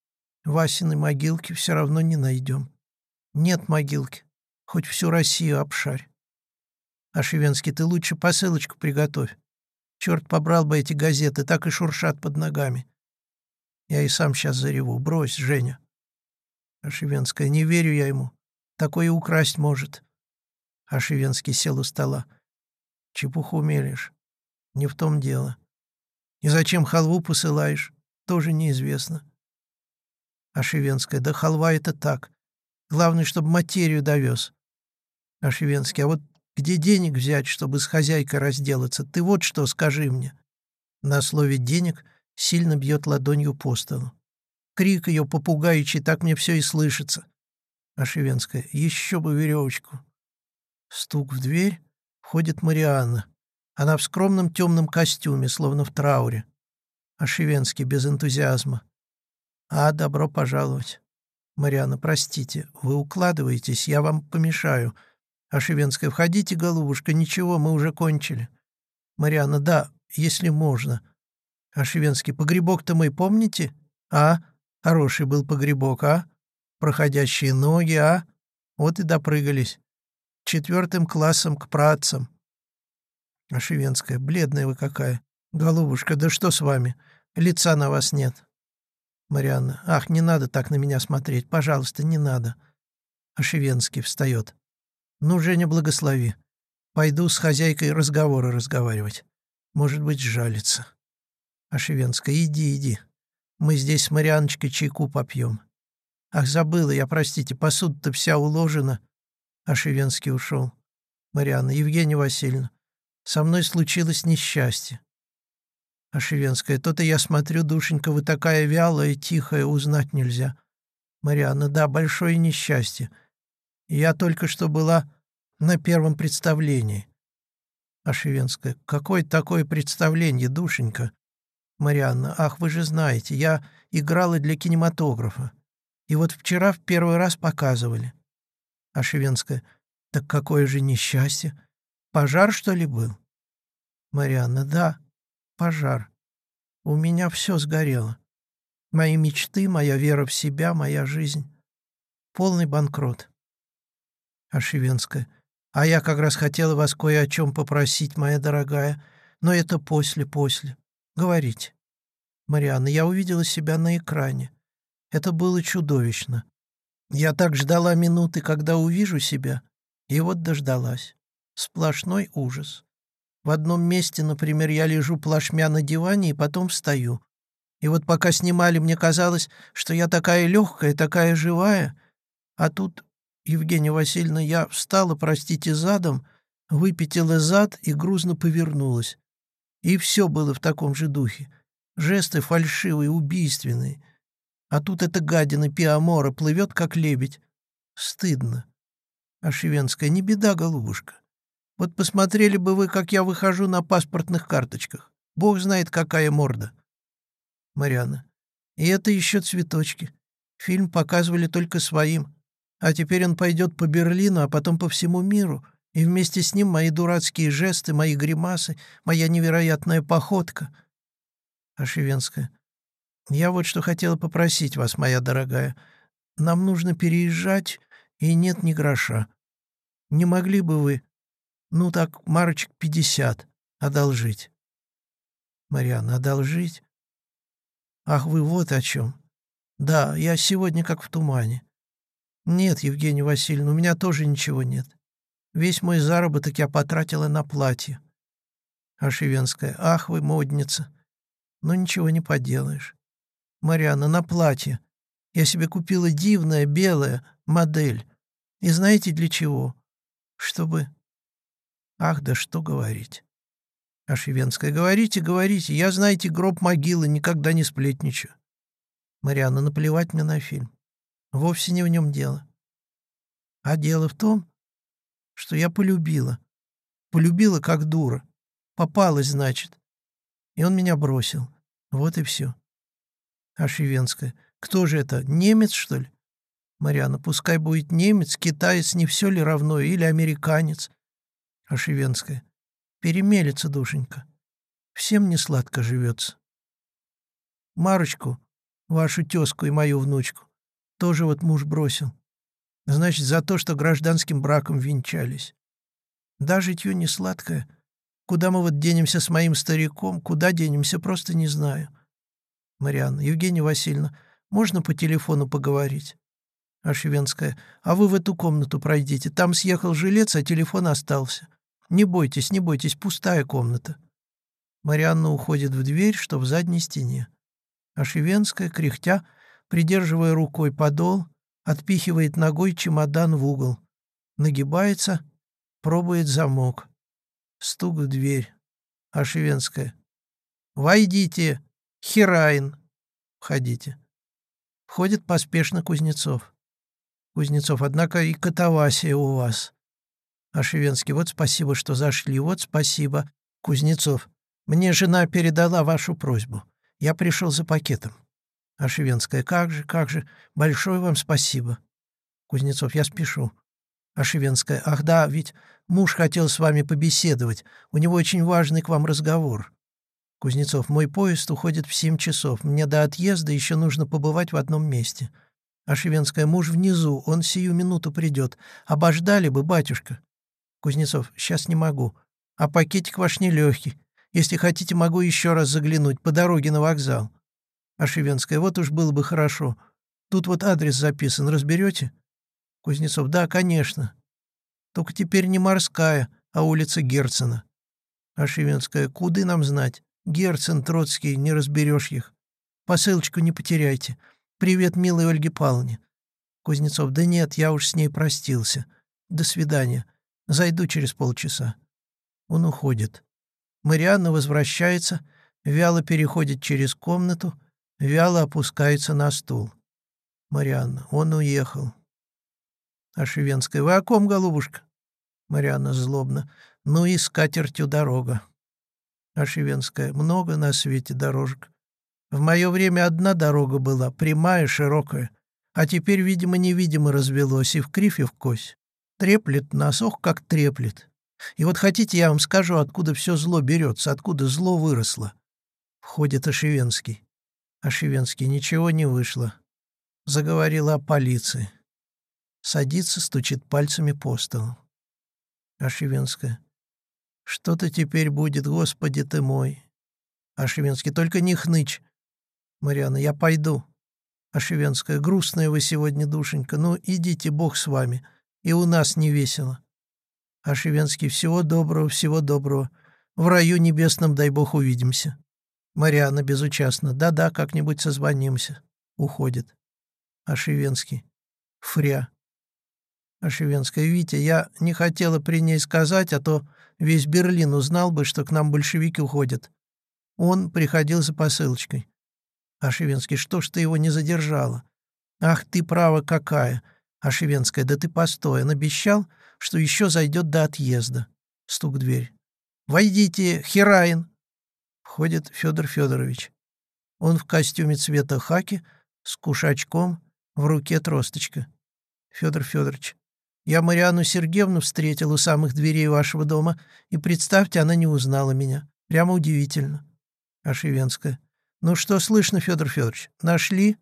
Speaker 1: Васиной могилки все равно не найдем. Нет могилки. Хоть всю Россию обшарь. Ошивенский. Ты лучше посылочку приготовь. Черт побрал бы эти газеты, так и шуршат под ногами. Я и сам сейчас зареву. Брось, Женя. Ошивенская. Не верю я ему. Такое украсть может. Ошивенский сел у стола. Чепуху мелешь. Не в том дело. И зачем халву посылаешь? Тоже неизвестно. Ошивенская. Да халва это так. Главное, чтобы материю довез. Ошивенский. А вот где денег взять, чтобы с хозяйкой разделаться? Ты вот что скажи мне. На слове «денег» сильно бьет ладонью по столу. Крик ее попугаючий, так мне все и слышится. Ошивенская. Еще бы веревочку. Стук в дверь. Входит Марианна. Она в скромном темном костюме, словно в трауре. Ошивенский без энтузиазма. Добро пожаловать. Марианна, простите, вы укладываетесь, я вам помешаю. Ошивенская, входите, голубушка, ничего, мы уже кончили. Марианна, да, если можно. Ошивенский, погребок-то мой помните? Хороший был погребок, Проходящие ноги, Вот и допрыгались. 4 классом к працам. Ошивенская, бледная вы какая. Голубушка, да что с вами? Лица на вас нет. Марианна, ах, не надо так на меня смотреть, пожалуйста, не надо. Ошивенский встает. Ну, Женя, благослови. Пойду с хозяйкой разговоры разговаривать. Может быть, сжалится. Ошивенская, иди. Мы здесь с Марианочкой чайку попьем. Ах, забыла я, простите, посуда-то вся уложена. Ашивенский ушел. Марианна: Евгения Васильевна, со мной случилось несчастье. Ашивенская: то-то я смотрю, душенька, вы такая вялая, тихая, узнать нельзя. Марианна: да, большое несчастье. Я только что была на первом представлении. Ашивенская: какое такое представление, душенька? Марианна: ах, вы же знаете, я играла для кинематографа. И вот вчера в первый раз показывали. Ашивенская: так какое же несчастье? Пожар, что ли, был? Марианна: да, пожар. У меня все сгорело. Мои мечты, моя вера в себя, моя жизнь. Полный банкрот. Ашивенская: а я как раз хотела вас кое о чем попросить, моя дорогая, но это после. Говорите. Марианна: я увидела себя на экране. Это было чудовищно. Я так ждала минуты, когда увижу себя, и вот дождалась. Сплошной ужас. В одном месте, например, я лежу плашмя на диване и потом встаю. И вот пока снимали, мне казалось, что я такая легкая, такая живая, а тут, Евгения Васильевна, я встала, простите, задом, выпятила зад и грузно повернулась. И все было в таком же духе. Жесты фальшивые, убийственные. А тут эта гадина Пиамора плывет, как лебедь. Стыдно. Ашивенская: не беда, голубушка. Вот посмотрели бы вы, как я выхожу на паспортных карточках. Бог знает, какая морда. Марианна: и это еще цветочки. Фильм показывали только своим. А теперь он пойдет по Берлину, а потом по всему миру. И вместе с ним мои дурацкие жесты, мои гримасы, моя невероятная походка. Ашивенская: я вот что хотела попросить вас, моя дорогая. Нам нужно переезжать, и нет ни гроша. Не могли бы вы, ну так, марочек 50, одолжить? Марианна: одолжить? Ах, вы вот о чем. Да, я сегодня как в тумане. Нет, Евгения Васильевна, у меня тоже ничего нет. Весь мой заработок я потратила на платье. Ашивенская: ах, вы модница. Ну, ничего не поделаешь. Марианна: на платье. Я себе купила дивное, белое, модель. И знаете для чего? Чтобы... Ах, да что говорить. Ашивенская: говорите, говорите. Я, знаете, гроб могилы, никогда не сплетничаю. Марианна: наплевать мне на фильм. Вовсе не в нем дело. А дело в том, что я полюбила. Полюбила как дура. Попалась, значит. И он меня бросил. Вот и все. Ашивенская: кто же это, немец, что ли? Марианна: пускай будет немец, китаец, не все ли равно, или американец. Ашивенская: перемелется, душенька. Всем не сладко живется. Марочку, вашу тезку и мою внучку, тоже вот муж бросил. Значит, за то, что гражданским браком венчались. Да, житье не сладкое. Куда мы вот денемся с моим стариком, куда денемся, просто не знаю. Марианна: Евгения Васильевна, можно по телефону поговорить? Ашвенская: а вы в эту комнату пройдите. Там съехал жилец, а телефон остался. Не бойтесь, пустая комната. Марианна уходит в дверь, что в задней стене. Ашвенская, кряхтя, придерживая рукой подол, отпихивает ногой чемодан в угол. Нагибается, пробует замок. Стук в дверь. Ашвенская: «Войдите! Херайн!» «Входите». Входит поспешно Кузнецов. Кузнецов: однако и катавасия у вас. Ашвенский: вот спасибо, что зашли, вот спасибо. Кузнецов: мне жена передала вашу просьбу. Я пришел за пакетом. Ашвенская: как же, большое вам спасибо. Кузнецов: я спешу. Ашвенская: ах да, ведь муж хотел с вами побеседовать, у него очень важный к вам разговор. Кузнецов: мой поезд уходит в 7 часов, мне до отъезда еще нужно побывать в одном месте. Ашвенская: муж внизу, он сию минуту придет. Обождали бы, батюшка. Кузнецов: сейчас не могу. А пакетик ваш нелегкий. Если хотите, могу еще раз заглянуть по дороге на вокзал. Ашвенская: вот уж было бы хорошо. Тут вот адрес записан, разберете? Кузнецов: да, конечно. Только теперь не Морская, а улица Герцена. Ашвенская: куды нам знать? Герцен, Троцкий, не разберешь их. Посылочку не потеряйте. Привет, милой Ольге Павловне. Кузнецов: да нет, я уж с ней простился. До свидания. Зайду через полчаса. Он уходит. Марианна возвращается, вяло переходит через комнату, вяло опускается на стул. Марианна: он уехал. Ошивенская: вы о ком, голубушка? Марианна злобно: ну и с катертью дорога. Ошивенская: много на свете дорожек. В мое время одна дорога была, прямая, широкая, а теперь, видимо, невидимо развелось и в кривь, и в кось. Треплет нас, ох, как треплет. И вот хотите, я вам скажу, откуда все зло берется, откуда зло выросло. Входит Ошивенский. Ошивенский: ничего не вышло. Заговорила о полиции. Садится, стучит пальцами по столу. Ошивенская: что-то теперь будет, Господи ты мой. Ошивенский: только не хнычь. Марианна: я пойду. Ошивенская: грустная вы сегодня, душенька, ну идите, Бог с вами, и у нас не весело. Ошивенский: всего доброго, всего доброго. В раю небесном, дай Бог, увидимся. Марианна безучастно: да-да, как-нибудь созвонимся. Уходит. Ошивенский: фря. Ошивенская: Витя, я не хотела при ней сказать, а то весь Берлин узнал бы, что к нам большевики уходят. Он приходил за посылочкой. Ошивенский: что ж ты его не задержала? Ах ты, право какая! Ошивенская: да ты постой, он обещал, что еще зайдет до отъезда. Стук в дверь. «Войдите, Хераин!» Входит Федор Федорович. Он в костюме цвета хаки, с кушачком, в руке тросточка. Федор Федорович: я Марианну Сергеевну встретил у самых дверей вашего дома, и, представьте, она не узнала меня. Прямо удивительно. Ошивенская: ну что слышно, Федор Федорович? Нашли?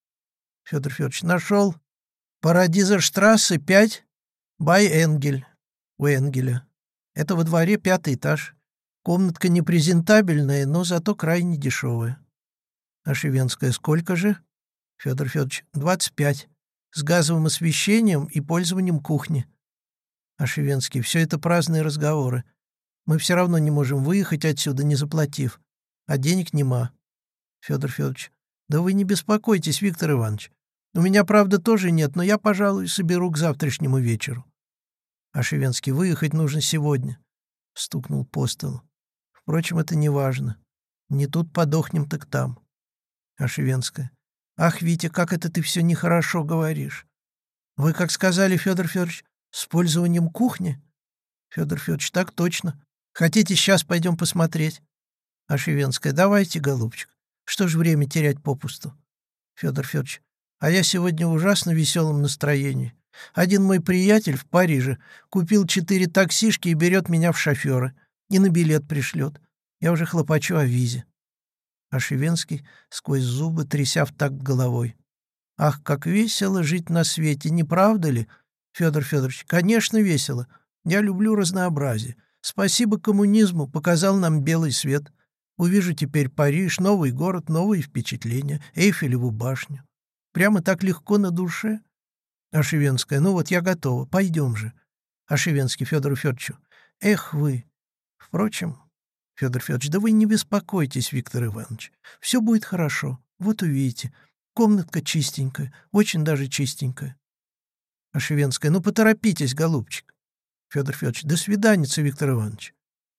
Speaker 1: Федор Федорович: нашел. Парадизерштрассе 5, бай Энгель. У Энгеля. Это во дворе 5-й этаж. Комнатка непрезентабельная, но зато крайне дешевая. Ошивенская: сколько же? Федор Федорович: 25. С газовым освещением и пользованием кухни. Ошивенский: все это праздные разговоры. Мы все равно не можем выехать отсюда, не заплатив. А денег нема. Федор Федорович: да вы не беспокойтесь, Виктор Иванович. У меня, правда, тоже нет, но я, пожалуй, соберу к завтрашнему вечеру. Ошивенский: выехать нужно сегодня. Стукнул по столу. Впрочем, это не важно. Не тут подохнем, так там. Ошивенская: ах, Витя, как это ты все нехорошо говоришь. Вы, как сказали, Федор Федорович, с пользованием кухни? Федор Федорович: так точно. Хотите, сейчас пойдем посмотреть? Ошивенская: давайте, голубчик. Что ж время терять попусту? Федор Федорович: а я сегодня в ужасно веселом настроении. Один мой приятель в Париже купил 4 таксишки и берет меня в шоферы. И на билет пришлет. Я уже хлопочу о визе. Ошивенский сквозь зубы, тряся в такт головой: ах, как весело жить на свете, не правда ли? Федор Федорович: конечно, весело. Я люблю разнообразие. Спасибо коммунизму, показал нам белый свет. Увижу теперь Париж, новый город, новые впечатления, Эйфелеву башню. Прямо так легко на душе. Ошивенская: ну вот я готова, пойдем же. Ошивенский Федору Федоровичу: эх вы. Впрочем, Федор Федорович: да вы не беспокойтесь, Виктор Иванович. Все будет хорошо. Вот увидите. Комнатка чистенькая, очень даже чистенькая. Ошивенская: ну поторопитесь, голубчик. Федор Федорович: до свиданицы, Виктор Иванович.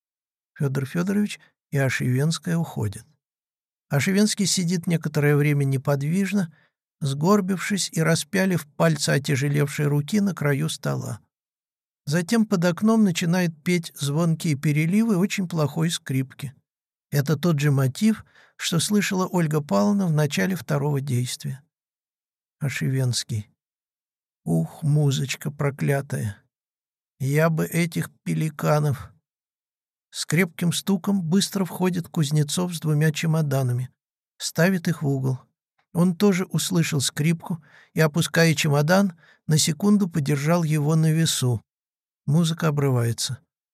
Speaker 1: Федор Федорович и Ошивенская уходят. Ошивенский сидит некоторое время неподвижно, сгорбившись и распялив пальцы отяжелевшей руки на краю стола. Затем под окном начинает петь звонкие переливы очень плохой скрипки. Это тот же мотив, что слышала Ольга Павловна в начале второго действия. Ошивенский: ух, музычка проклятая! Я бы этих пеликанов... С крепким стуком быстро входит Кузнецов с 2 чемоданами. Ставит их в угол. Он тоже услышал скрипку и, опуская чемодан, на секунду подержал его на весу. Музыка обрывается.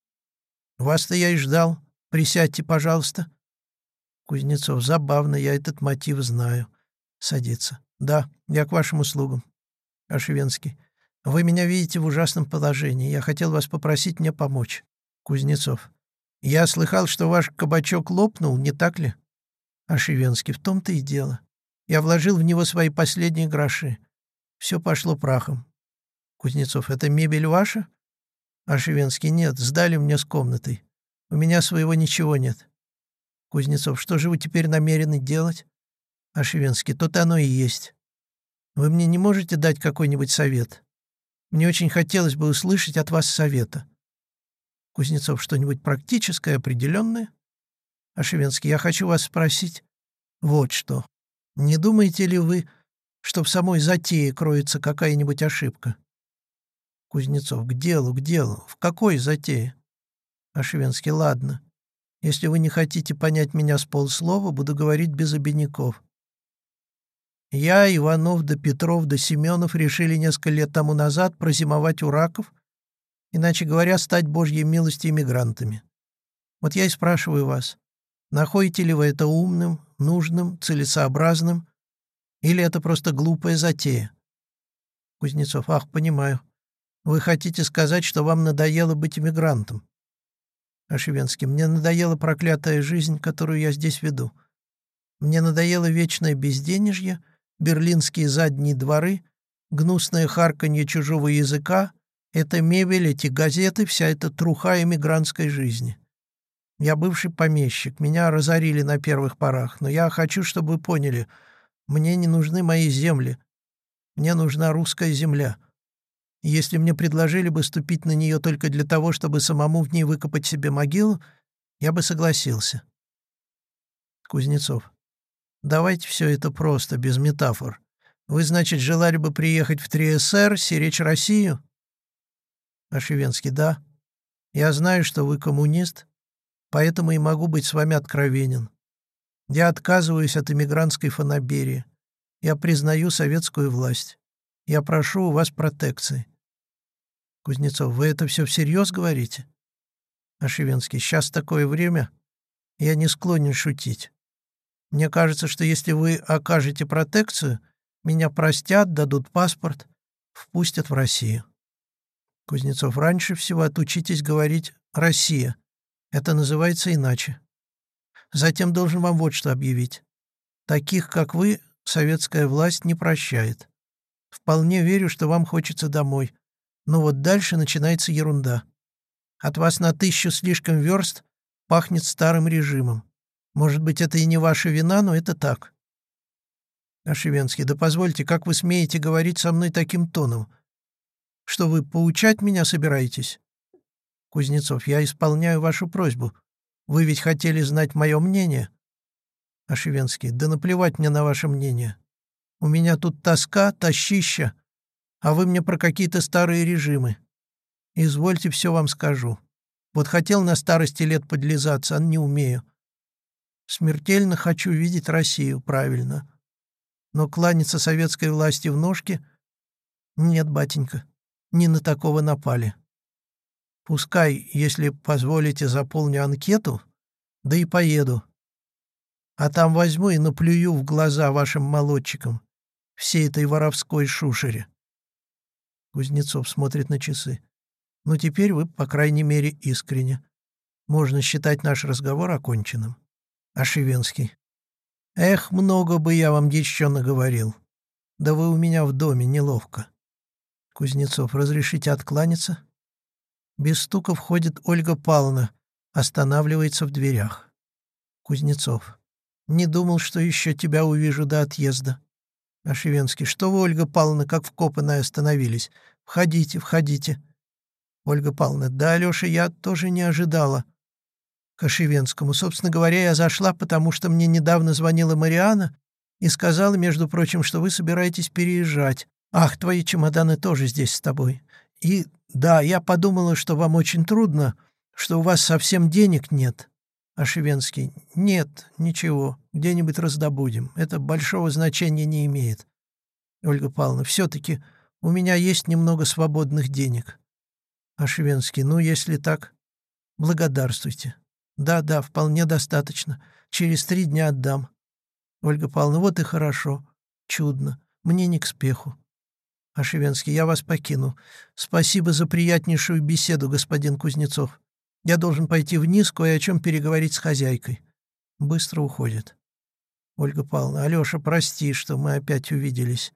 Speaker 1: «Вас-то я и ждал. Присядьте, пожалуйста». Кузнецов: забавно, я этот мотив знаю. Садится. «Да, я к вашим услугам». Ошивенский: вы меня видите в ужасном положении. Я хотел вас попросить мне помочь. Кузнецов: я слыхал, что ваш кабачок лопнул, не так ли? Ошивенский: в том-то и дело. Я вложил в него свои последние гроши. Все пошло прахом. Кузнецов, это мебель ваша? Ошивенский, нет, сдали мне с комнатой. У меня своего ничего нет. Кузнецов, что же вы теперь намерены делать? Ошивенский, то-то оно и есть. Вы мне не можете дать какой-нибудь совет? Мне очень хотелось бы услышать от вас совета. Кузнецов, что-нибудь практическое, определенное? Ошивенский, я хочу вас спросить вот что. Не думаете ли вы, что в самой затее кроется какая-нибудь ошибка? Кузнецов, к делу, к делу. В какой затее? Ошивенский, ладно. Если вы не хотите понять меня с полслова, буду говорить без обиняков. Я, Иванов да Петров да Семенов решили несколько лет тому назад прозимовать у раков, иначе говоря, стать Божьей милостью иммигрантами. Вот я и спрашиваю вас, находите ли вы это умным, нужным, целесообразным, или это просто глупая затея? Кузнецов, ах, понимаю. Вы хотите сказать, что вам надоело быть иммигрантом? Ошивенский, мне надоела проклятая жизнь, которую я здесь веду. Мне надоело вечное безденежье, берлинские задние дворы, гнусное харканье чужого языка, эта мебель, эти газеты, вся эта труха эмигрантской жизни. Я бывший помещик, меня разорили на первых порах, но я хочу, чтобы вы поняли, мне не нужны мои земли, мне нужна русская земля. И если мне предложили бы ступить на нее только для того, чтобы самому в ней выкопать себе могилу, я бы согласился. Кузнецов. Давайте все это просто, без метафор. Вы, значит, желали бы приехать в 3СР, сиречь Россию? Ошивенский, да. Я знаю, что вы коммунист, поэтому и могу быть с вами откровенен. Я отказываюсь от эмигрантской фанаберии. Я признаю советскую власть. Я прошу у вас протекции. Кузнецов, вы это все всерьез говорите? Ошивенский, сейчас такое время, я не склонен шутить. Мне кажется, что если вы окажете протекцию, меня простят, дадут паспорт, впустят в Россию. Кузнецов, раньше всего отучитесь говорить «Россия». Это называется иначе. Затем должен вам вот что объявить. Таких, как вы, советская власть не прощает. Вполне верю, что вам хочется домой. Но вот дальше начинается ерунда. От вас на 1000 слишком верст пахнет старым режимом. Может быть, это и не ваша вина, но это так. Ошивенский, да позвольте, как вы смеете говорить со мной таким тоном? Что вы поучать меня собираетесь? Кузнецов, я исполняю вашу просьбу. Вы ведь хотели знать мое мнение? Ошивенский, да наплевать мне на ваше мнение. У меня тут тоска, тащища, а вы мне про какие-то старые режимы. Извольте, все вам скажу. Вот хотел на старости лет подлизаться, а не умею. Смертельно хочу видеть Россию, правильно. Но кланяться советской власти в ножки? Нет, батенька, не на такого напали. Пускай, если позволите, заполню анкету, да и поеду. А там возьму и наплюю в глаза вашим молодчикам, всей этой воровской шушере. Кузнецов смотрит на часы. Ну, теперь вы, по крайней мере, искренне. Можно считать наш разговор оконченным. Ошивенский. Эх, много бы я вам еще наговорил. Да вы у меня в доме, неловко. Кузнецов, разрешите откланяться? Без стука входит Ольга Павловна, останавливается в дверях. Кузнецов. Не думал, что еще тебя увижу до отъезда. Ошивенский. Что вы, Ольга Павловна, как вкопанные остановились? Входите, входите. Ольга Павловна. Да, Алеша, я тоже не ожидала. К Ошивенскому. Собственно говоря, я зашла, потому что мне недавно звонила Марианна и сказала, между прочим, что вы собираетесь переезжать. Ах, твои чемоданы тоже здесь с тобой. И да, я подумала, что вам очень трудно, что у вас совсем денег нет. Ошивенский. Нет, ничего, где-нибудь раздобудем. Это большого значения не имеет. Ольга Павловна. Все-таки у меня есть немного свободных денег. Ошивенский. Ну, если так, благодарствуйте. Да, вполне достаточно. Через 3 дня отдам. Ольга Павловна, вот и хорошо. Чудно. Мне не к спеху. Ошивенский, я вас покину. Спасибо за приятнейшую беседу, господин Кузнецов. Я должен пойти вниз, кое о чем переговорить с хозяйкой. Быстро уходит. Ольга Павловна, Алеша, прости, что мы опять увиделись.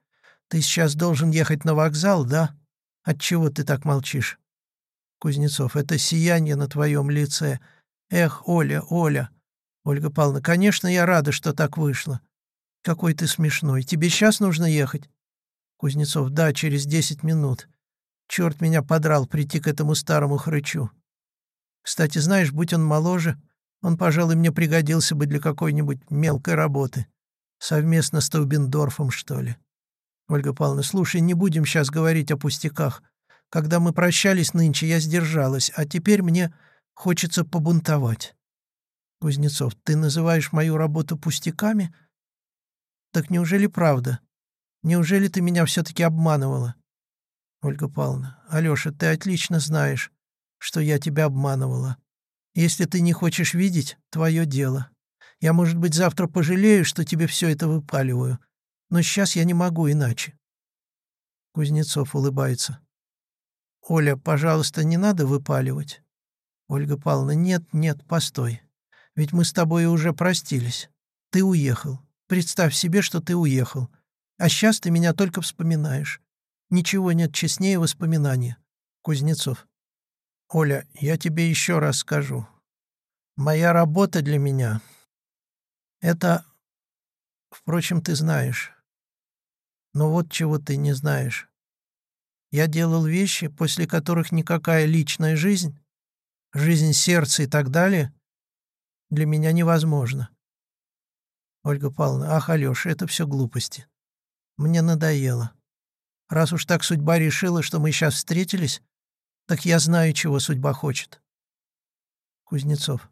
Speaker 1: Ты сейчас должен ехать на вокзал, да? Отчего ты так молчишь? Кузнецов. Это сияние на твоем лице. Эх, Оля, Оля. Ольга Павловна. Конечно, я рада, что так вышло. Какой ты смешной. Тебе сейчас нужно ехать? Кузнецов. Да, через 10 минут. Черт меня подрал прийти к этому старому хрычу. Кстати, знаешь, будь он моложе, он, пожалуй, мне пригодился бы для какой-нибудь мелкой работы. Совместно с Таубендорфом, что ли. Ольга Павловна, слушай, не будем сейчас говорить о пустяках. Когда мы прощались нынче, я сдержалась, а теперь мне хочется побунтовать. Кузнецов, ты называешь мою работу пустяками? Так неужели правда? Неужели ты меня все-таки обманывала? Ольга Павловна, Алеша, ты отлично знаешь, что я тебя обманывала. Если ты не хочешь видеть, твое дело. Я, может быть, завтра пожалею, что тебе все это выпаливаю, но сейчас я не могу иначе. Кузнецов улыбается. Оля, пожалуйста, не надо выпаливать. Ольга Павловна, нет, нет, постой. Ведь мы с тобой уже простились. Ты уехал. Представь себе, что ты уехал. А сейчас ты меня только вспоминаешь. Ничего нет честнее воспоминания. Кузнецов. Оля, я тебе еще раз скажу. Моя работа для меня — это... Впрочем, ты знаешь. Но вот чего ты не знаешь. Я делал вещи, после которых никакая личная жизнь, жизнь сердца и так далее, для меня невозможна. Ольга Павловна, ах, Алеша, это все глупости. Мне надоело. Раз уж так судьба решила, что мы сейчас встретились, так я знаю, чего судьба хочет. Кузнецов.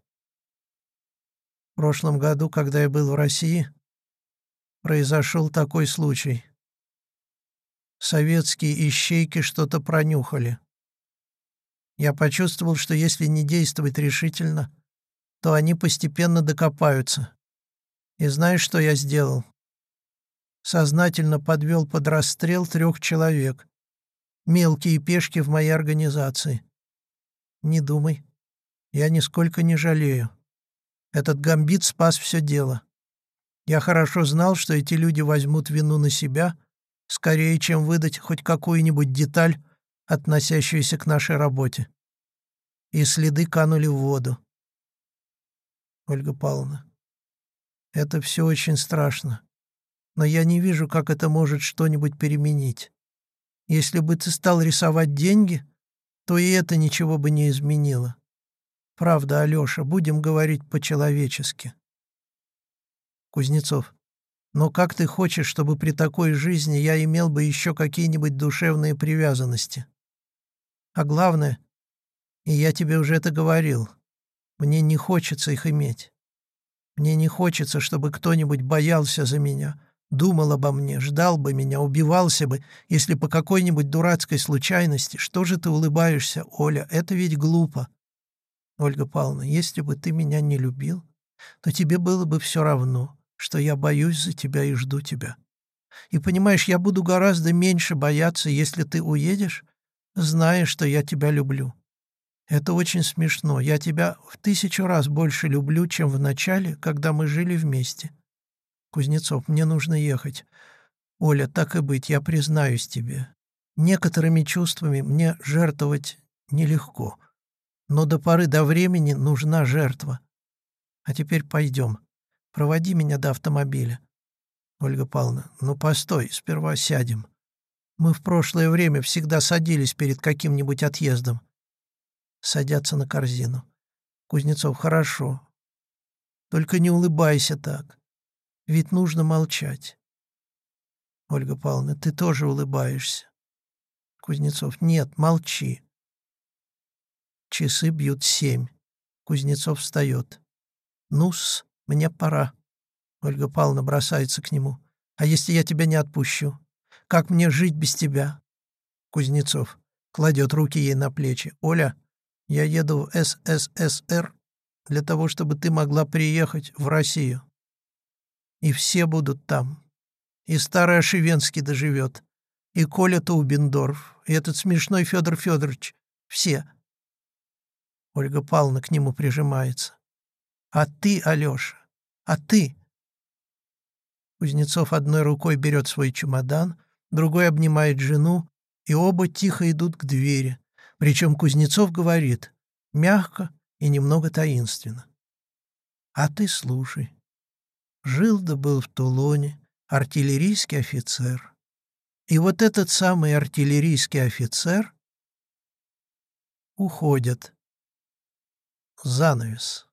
Speaker 1: В прошлом году, когда я был в России, произошел такой случай. Советские ищейки что-то пронюхали. Я почувствовал, что если не действовать решительно, то они постепенно докопаются. И знаешь, что я сделал? Сознательно подвел под расстрел 3 человек. Мелкие пешки в моей организации. Не думай. Я нисколько не жалею. Этот гамбит спас все дело. Я хорошо знал, что эти люди возьмут вину на себя, скорее, чем выдать хоть какую-нибудь деталь, относящуюся к нашей работе. И следы канули в воду. Ольга Павловна. Это все очень страшно. Но я не вижу, как это может что-нибудь переменить. Если бы ты стал рисовать деньги, то и это ничего бы не изменило. Правда, Алеша, будем говорить по-человечески. Кузнецов. Но как ты хочешь, чтобы при такой жизни я имел бы еще какие-нибудь душевные привязанности? А главное, и я тебе уже это говорил, мне не хочется их иметь. Мне не хочется, чтобы кто-нибудь боялся за меня, думал обо мне, ждал бы меня, убивался бы, если по какой-нибудь дурацкой случайности. Что же ты улыбаешься, Оля? Это ведь глупо. Ольга Павловна, если бы ты меня не любил, то тебе было бы все равно, что я боюсь за тебя и жду тебя. И понимаешь, я буду гораздо меньше бояться, если ты уедешь, зная, что я тебя люблю. Это очень смешно. Я тебя в 1000 раз больше люблю, чем в начале, когда мы жили вместе. Кузнецов, мне нужно ехать. Оля, так и быть, я признаюсь тебе. Некоторыми чувствами мне жертвовать нелегко. Но до поры до времени нужна жертва. А теперь пойдем. Проводи меня до автомобиля. Ольга Павловна, ну постой, сперва сядем. Мы в прошлое время всегда садились перед каким-нибудь отъездом. Садятся на корзину. Кузнецов, хорошо. Только не улыбайся так. Ведь нужно молчать. Ольга Павловна, ты тоже улыбаешься. Кузнецов, нет, молчи. Часы бьют 7. Кузнецов встает. Ну-с, мне пора. Ольга Павловна бросается к нему. А если я тебя не отпущу? Как мне жить без тебя? Кузнецов кладет руки ей на плечи. Оля, я еду в СССР для того, чтобы ты могла приехать в Россию. И все будут там. И старый Ошивенский доживет. И Коля Таубендорф. И этот смешной Федор Федорович. Все. Ольга Павловна к нему прижимается. А ты, Алеша, а ты? Кузнецов одной рукой берет свой чемодан, другой обнимает жену, и оба тихо идут к двери. Причем Кузнецов говорит мягко и немного таинственно. «А ты слушай. Жил да был в Тулоне артиллерийский офицер. И вот этот самый артиллерийский офицер уходит. Занавес».